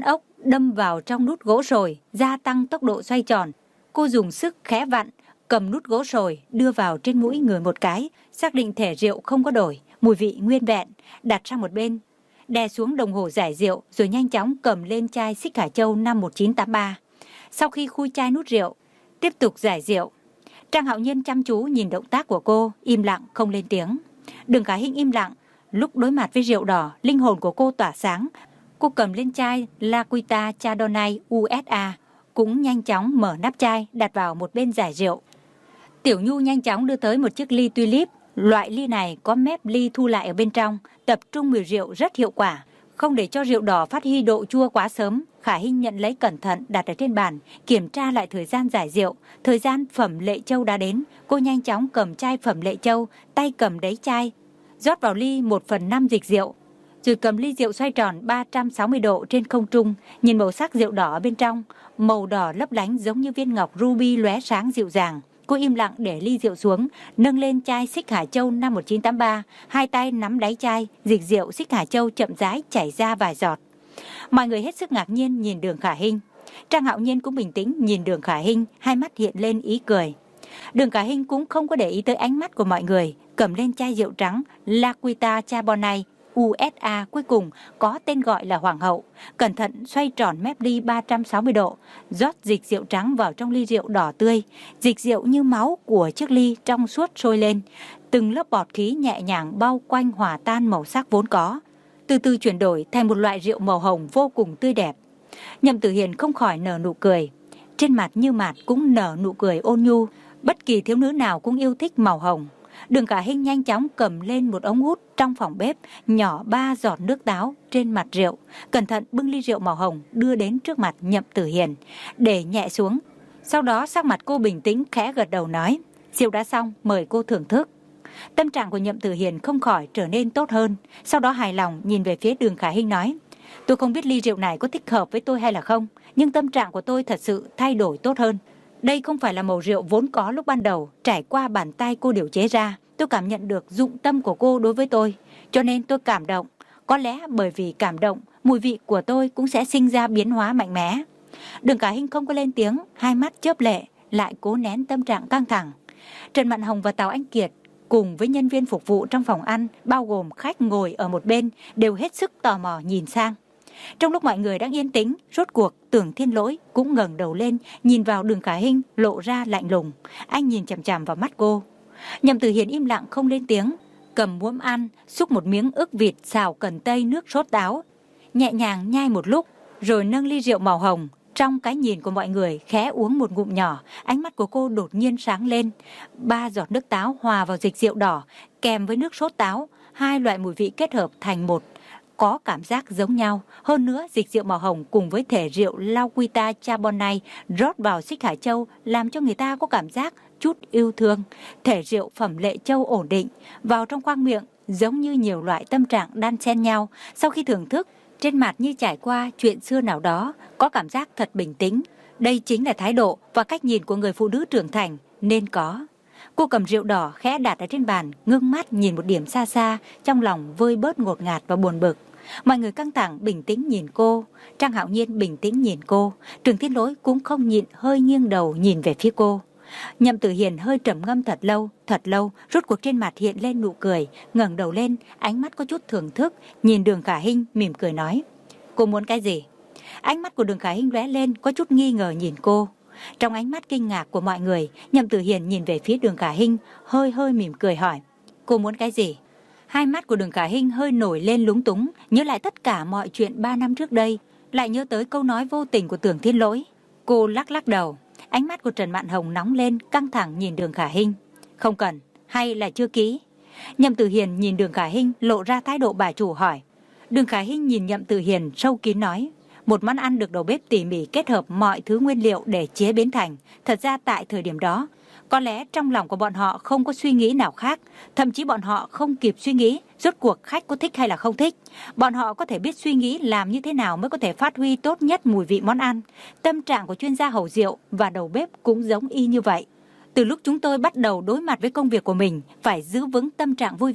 đâm vào trong nút gỗ sồi, gia tăng tốc độ xoay tròn. Cô dùng sức khẽ vặn, cầm nút gỗ sồi, đưa vào trên mũi người một cái, xác định thể rượu không có đổi, mùi vị nguyên vẹn, đặt sang một bên. Đè xuống đồng hồ giải rượu rồi nhanh chóng cầm lên chai Xích Hà Châu năm một chín tám ba. Sau khi khui chai nút rượu, tiếp tục giải rượu. Trang Hạo Nhiên chăm chú nhìn động tác của cô, im lặng không lên tiếng. Đường Khả Hinh im lặng. Lúc đối mặt với rượu đỏ, linh hồn của cô tỏa sáng. Cô cầm lên chai Laquita Chardonnay u ét a, cũng nhanh chóng mở nắp chai, đặt vào một bên giải rượu. Tiểu Nhu nhanh chóng đưa tới một chiếc ly tulip. Loại ly này có mép ly thu lại ở bên trong, tập trung mùi rượu rất hiệu quả. Không để cho rượu đỏ phát huy độ chua quá sớm, Khả Hinh nhận lấy cẩn thận đặt ở trên bàn, kiểm tra lại thời gian giải rượu. Thời gian Phẩm Lệ Châu đã đến, cô nhanh chóng cầm chai Phẩm Lệ Châu, tay cầm đáy chai, rót vào ly một phần năm dịch rượu, rồi cầm ly rượu xoay tròn ba trăm sáu mươi độ trên không trung, nhìn màu sắc rượu đỏ ở bên trong, màu đỏ lấp lánh giống như viên ngọc ruby lóe sáng dịu dàng. Cô im lặng để ly rượu xuống, nâng lên chai Xích Hà Châu năm một chín tám ba, hai tay nắm đáy chai, dịch rượu Xích Hà Châu chậm rãi chảy ra vài giọt. Mọi người hết sức ngạc nhiên nhìn Đường Khả Hinh. Trang Hạo Nhiên cũng bình tĩnh nhìn Đường Khả Hinh, hai mắt hiện lên ý cười. Đường Khả Hinh cũng không có để ý tới ánh mắt của mọi người, cầm lên chai rượu trắng Laquita Chardonnay u ét a cuối cùng có tên gọi là Hoàng hậu, cẩn thận xoay tròn mép ly ba trăm sáu mươi độ, rót dịch rượu trắng vào trong ly rượu đỏ tươi. Dịch rượu như máu của chiếc ly trong suốt sôi lên, từng lớp bọt khí nhẹ nhàng bao quanh hòa tan màu sắc vốn có, từ từ chuyển đổi thành một loại rượu màu hồng vô cùng tươi đẹp. Nhậm Tử Hiền không khỏi nở nụ cười, trên mặt Như Mạt cũng nở nụ cười ôn nhu. Bất kỳ thiếu nữ nào cũng yêu thích màu hồng. Đường Khả Hinh nhanh chóng cầm lên một ống hút trong phòng bếp, nhỏ ba giọt nước táo trên mặt rượu, cẩn thận bưng ly rượu màu hồng đưa đến trước mặt Nhậm Tử Hiền, để nhẹ xuống. Sau đó sắc mặt cô bình tĩnh khẽ gật đầu nói, rượu đã xong, mời cô thưởng thức. Tâm trạng của Nhậm Tử Hiền không khỏi trở nên tốt hơn. Sau đó hài lòng nhìn về phía Đường Khả Hinh nói, tôi không biết ly rượu này có thích hợp với tôi hay là không, nhưng tâm trạng của tôi thật sự thay đổi tốt hơn. Đây không phải là màu rượu vốn có lúc ban đầu, trải qua bàn tay cô điều chế ra. Tôi cảm nhận được dụng tâm của cô đối với tôi, cho nên tôi cảm động. Có lẽ bởi vì cảm động, mùi vị của tôi cũng sẽ sinh ra biến hóa mạnh mẽ. Đường Khả Hinh không có lên tiếng, hai mắt chớp lệ, lại cố nén tâm trạng căng thẳng. Trần Mạn Hồng và Tào Anh Kiệt cùng với nhân viên phục vụ trong phòng ăn, bao gồm khách ngồi ở một bên, đều hết sức tò mò nhìn sang. Trong lúc mọi người đang yên tĩnh, rốt cuộc Tưởng Thiên Lỗi cũng ngẩng đầu lên, nhìn vào Đường Khả Hinh, lộ ra lạnh lùng. Anh nhìn chằm chằm vào mắt cô. Nhậm Tử Hiền im lặng không lên tiếng, cầm muỗng ăn, xúc một miếng ức vịt xào cần tây nước sốt táo, nhẹ nhàng nhai một lúc, rồi nâng ly rượu màu hồng. Trong cái nhìn của mọi người, khẽ uống một ngụm nhỏ, ánh mắt của cô đột nhiên sáng lên. Ba giọt nước táo hòa vào dịch rượu đỏ, kèm với nước sốt táo, hai loại mùi vị kết hợp thành một, có cảm giác giống nhau. Hơn nữa, dịch rượu màu hồng cùng với thể rượu Laquita Chardonnay rót vào Xích Hà Châu làm cho người ta có cảm giác chút yêu thương. Thể rượu Phẩm Lệ Châu ổn định, vào trong khoang miệng giống như nhiều loại tâm trạng đan xen nhau. Sau khi thưởng thức, trên mặt như trải qua chuyện xưa nào đó, có cảm giác thật bình tĩnh. Đây chính là thái độ và cách nhìn của người phụ nữ trưởng thành nên có. Cô cầm rượu đỏ khẽ đặt ở trên bàn, ngưng mắt nhìn một điểm xa xa, trong lòng vơi bớt ngột ngạt và buồn bực. Mọi người căng thẳng bình tĩnh nhìn cô, Trang Hạo Nhiên bình tĩnh nhìn cô, Trường Thiên Lỗi cũng không nhịn hơi nghiêng đầu nhìn về phía cô. Nhậm Tử Hiền hơi trầm ngâm thật lâu, thật lâu, rốt cuộc trên mặt hiện lên nụ cười, ngẩng đầu lên, ánh mắt có chút thưởng thức, nhìn Đường Khả Hinh mỉm cười nói, cô muốn cái gì? Ánh mắt của Đường Khả Hinh lóe lên, có chút nghi ngờ nhìn cô. Trong ánh mắt kinh ngạc của mọi người, Nhậm Tử Hiền nhìn về phía Đường Khả Hinh, hơi hơi mỉm cười hỏi, cô muốn cái gì? Hai mắt của Đường Khả Hinh hơi nổi lên lúng túng, nhớ lại tất cả mọi chuyện ba năm trước đây, lại nhớ tới câu nói vô tình của Tưởng Thiên Lỗi. Cô lắc lắc đầu, ánh mắt của Trần Mạn Hồng nóng lên, căng thẳng nhìn Đường Khả Hinh. Không cần, hay là chưa ký? Nhậm Tử Hiền nhìn Đường Khả Hinh lộ ra thái độ bà chủ hỏi. Đường Khả Hinh nhìn Nhậm Tử Hiền sâu kín nói, một món ăn được đầu bếp tỉ mỉ kết hợp mọi thứ nguyên liệu để chế biến thành. Thật ra tại thời điểm đó, có lẽ trong lòng của bọn họ không có suy nghĩ nào khác, thậm chí bọn họ không kịp suy nghĩ rốt cuộc khách có thích hay là không thích. Bọn họ có thể biết suy nghĩ làm như thế nào mới có thể phát huy tốt nhất mùi vị món ăn. Tâm trạng của chuyên gia hầu rượu và đầu bếp cũng giống y như vậy. Từ lúc chúng tôi bắt đầu đối mặt với công việc của mình, phải giữ vững tâm trạng vui vẻ,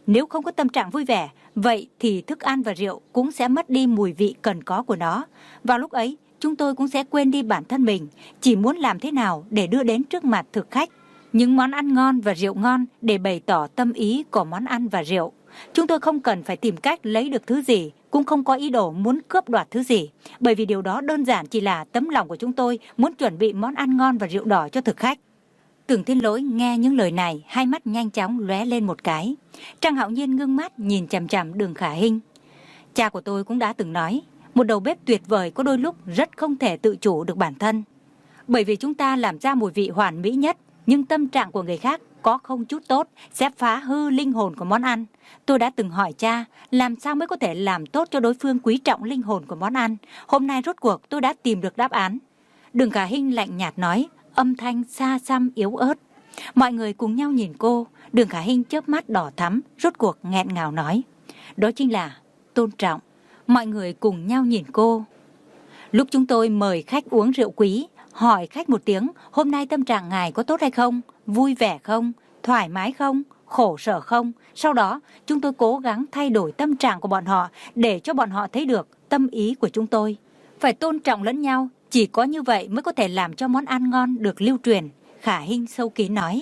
Nếu không có tâm trạng vui vẻ, vậy thì thức ăn và rượu cũng sẽ mất đi mùi vị cần có của nó. Vào lúc ấy, chúng tôi cũng sẽ quên đi bản thân mình, chỉ muốn làm thế nào để đưa đến trước mặt thực khách những món ăn ngon và rượu ngon để bày tỏ tâm ý của món ăn và rượu. Chúng tôi không cần phải tìm cách lấy được thứ gì, cũng không có ý đồ muốn cướp đoạt thứ gì, bởi vì điều đó đơn giản chỉ là tấm lòng của chúng tôi muốn chuẩn bị món ăn ngon và rượu đỏ cho thực khách. Tưởng Thiên Lỗi nghe những lời này, hai mắt nhanh chóng lóe lên một cái. Trang Hạo Nhiên ngưng mắt nhìn chằm chằm Đường Khả Hinh. Cha của tôi cũng đã từng nói, một đầu bếp tuyệt vời có đôi lúc rất không thể tự chủ được bản thân. Bởi vì chúng ta làm ra mùi vị hoàn mỹ nhất, nhưng tâm trạng của người khác có không chút tốt sẽ phá hư linh hồn của món ăn. Tôi đã từng hỏi cha làm sao mới có thể làm tốt cho đối phương quý trọng linh hồn của món ăn. Hôm nay rốt cuộc tôi đã tìm được đáp án. Đường Khả Hinh lạnh nhạt nói, âm thanh xa xăm yếu ớt. Mọi người cùng nhau nhìn cô. Đường Khả Hinh chớp mắt đỏ thắm, rốt cuộc nghẹn ngào nói, đó chính là tôn trọng. Mọi người cùng nhau nhìn cô. Lúc chúng tôi mời khách uống rượu quý, hỏi khách một tiếng, hôm nay tâm trạng ngài có tốt hay không? Vui vẻ không? Thoải mái không? Khổ sở không? Sau đó, chúng tôi cố gắng thay đổi tâm trạng của bọn họ để cho bọn họ thấy được tâm ý của chúng tôi. Phải tôn trọng lẫn nhau, chỉ có như vậy mới có thể làm cho món ăn ngon được lưu truyền. Khả Hinh sâu kín nói.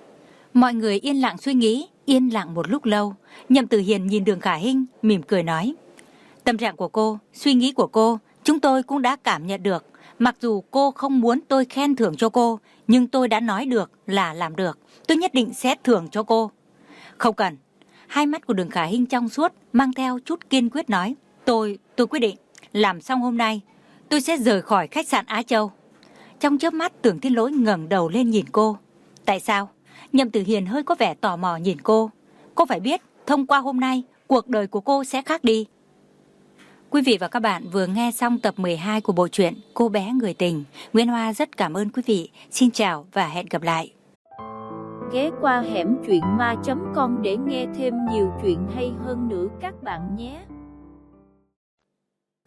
Mọi người yên lặng suy nghĩ, yên lặng một lúc lâu. Nhậm Tử Hiền nhìn Đường Khả Hinh, mỉm cười nói. Tâm trạng của cô, suy nghĩ của cô, chúng tôi cũng đã cảm nhận được. Mặc dù cô không muốn tôi khen thưởng cho cô, nhưng tôi đã nói được là làm được. Tôi nhất định sẽ thưởng cho cô. Không cần. Hai mắt của Đường Khả Hinh trong suốt, mang theo chút kiên quyết nói. Tôi, tôi quyết định, làm xong hôm nay, tôi sẽ rời khỏi khách sạn Á Châu. Trong chớp mắt, Tưởng Thiên Lỗi ngẩng đầu lên nhìn cô. Tại sao? Nhậm Tử Hiền hơi có vẻ tò mò nhìn cô. Cô phải biết, thông qua hôm nay, cuộc đời của cô sẽ khác đi. Quý vị và các bạn vừa nghe xong tập mười hai của bộ truyện Cô bé người tình. Nguyễn Hoa rất cảm ơn quý vị. Xin chào và hẹn gặp lại. Ghé qua hẻm truyện ma chấm com để nghe thêm nhiều chuyện hay hơn nữa các bạn nhé.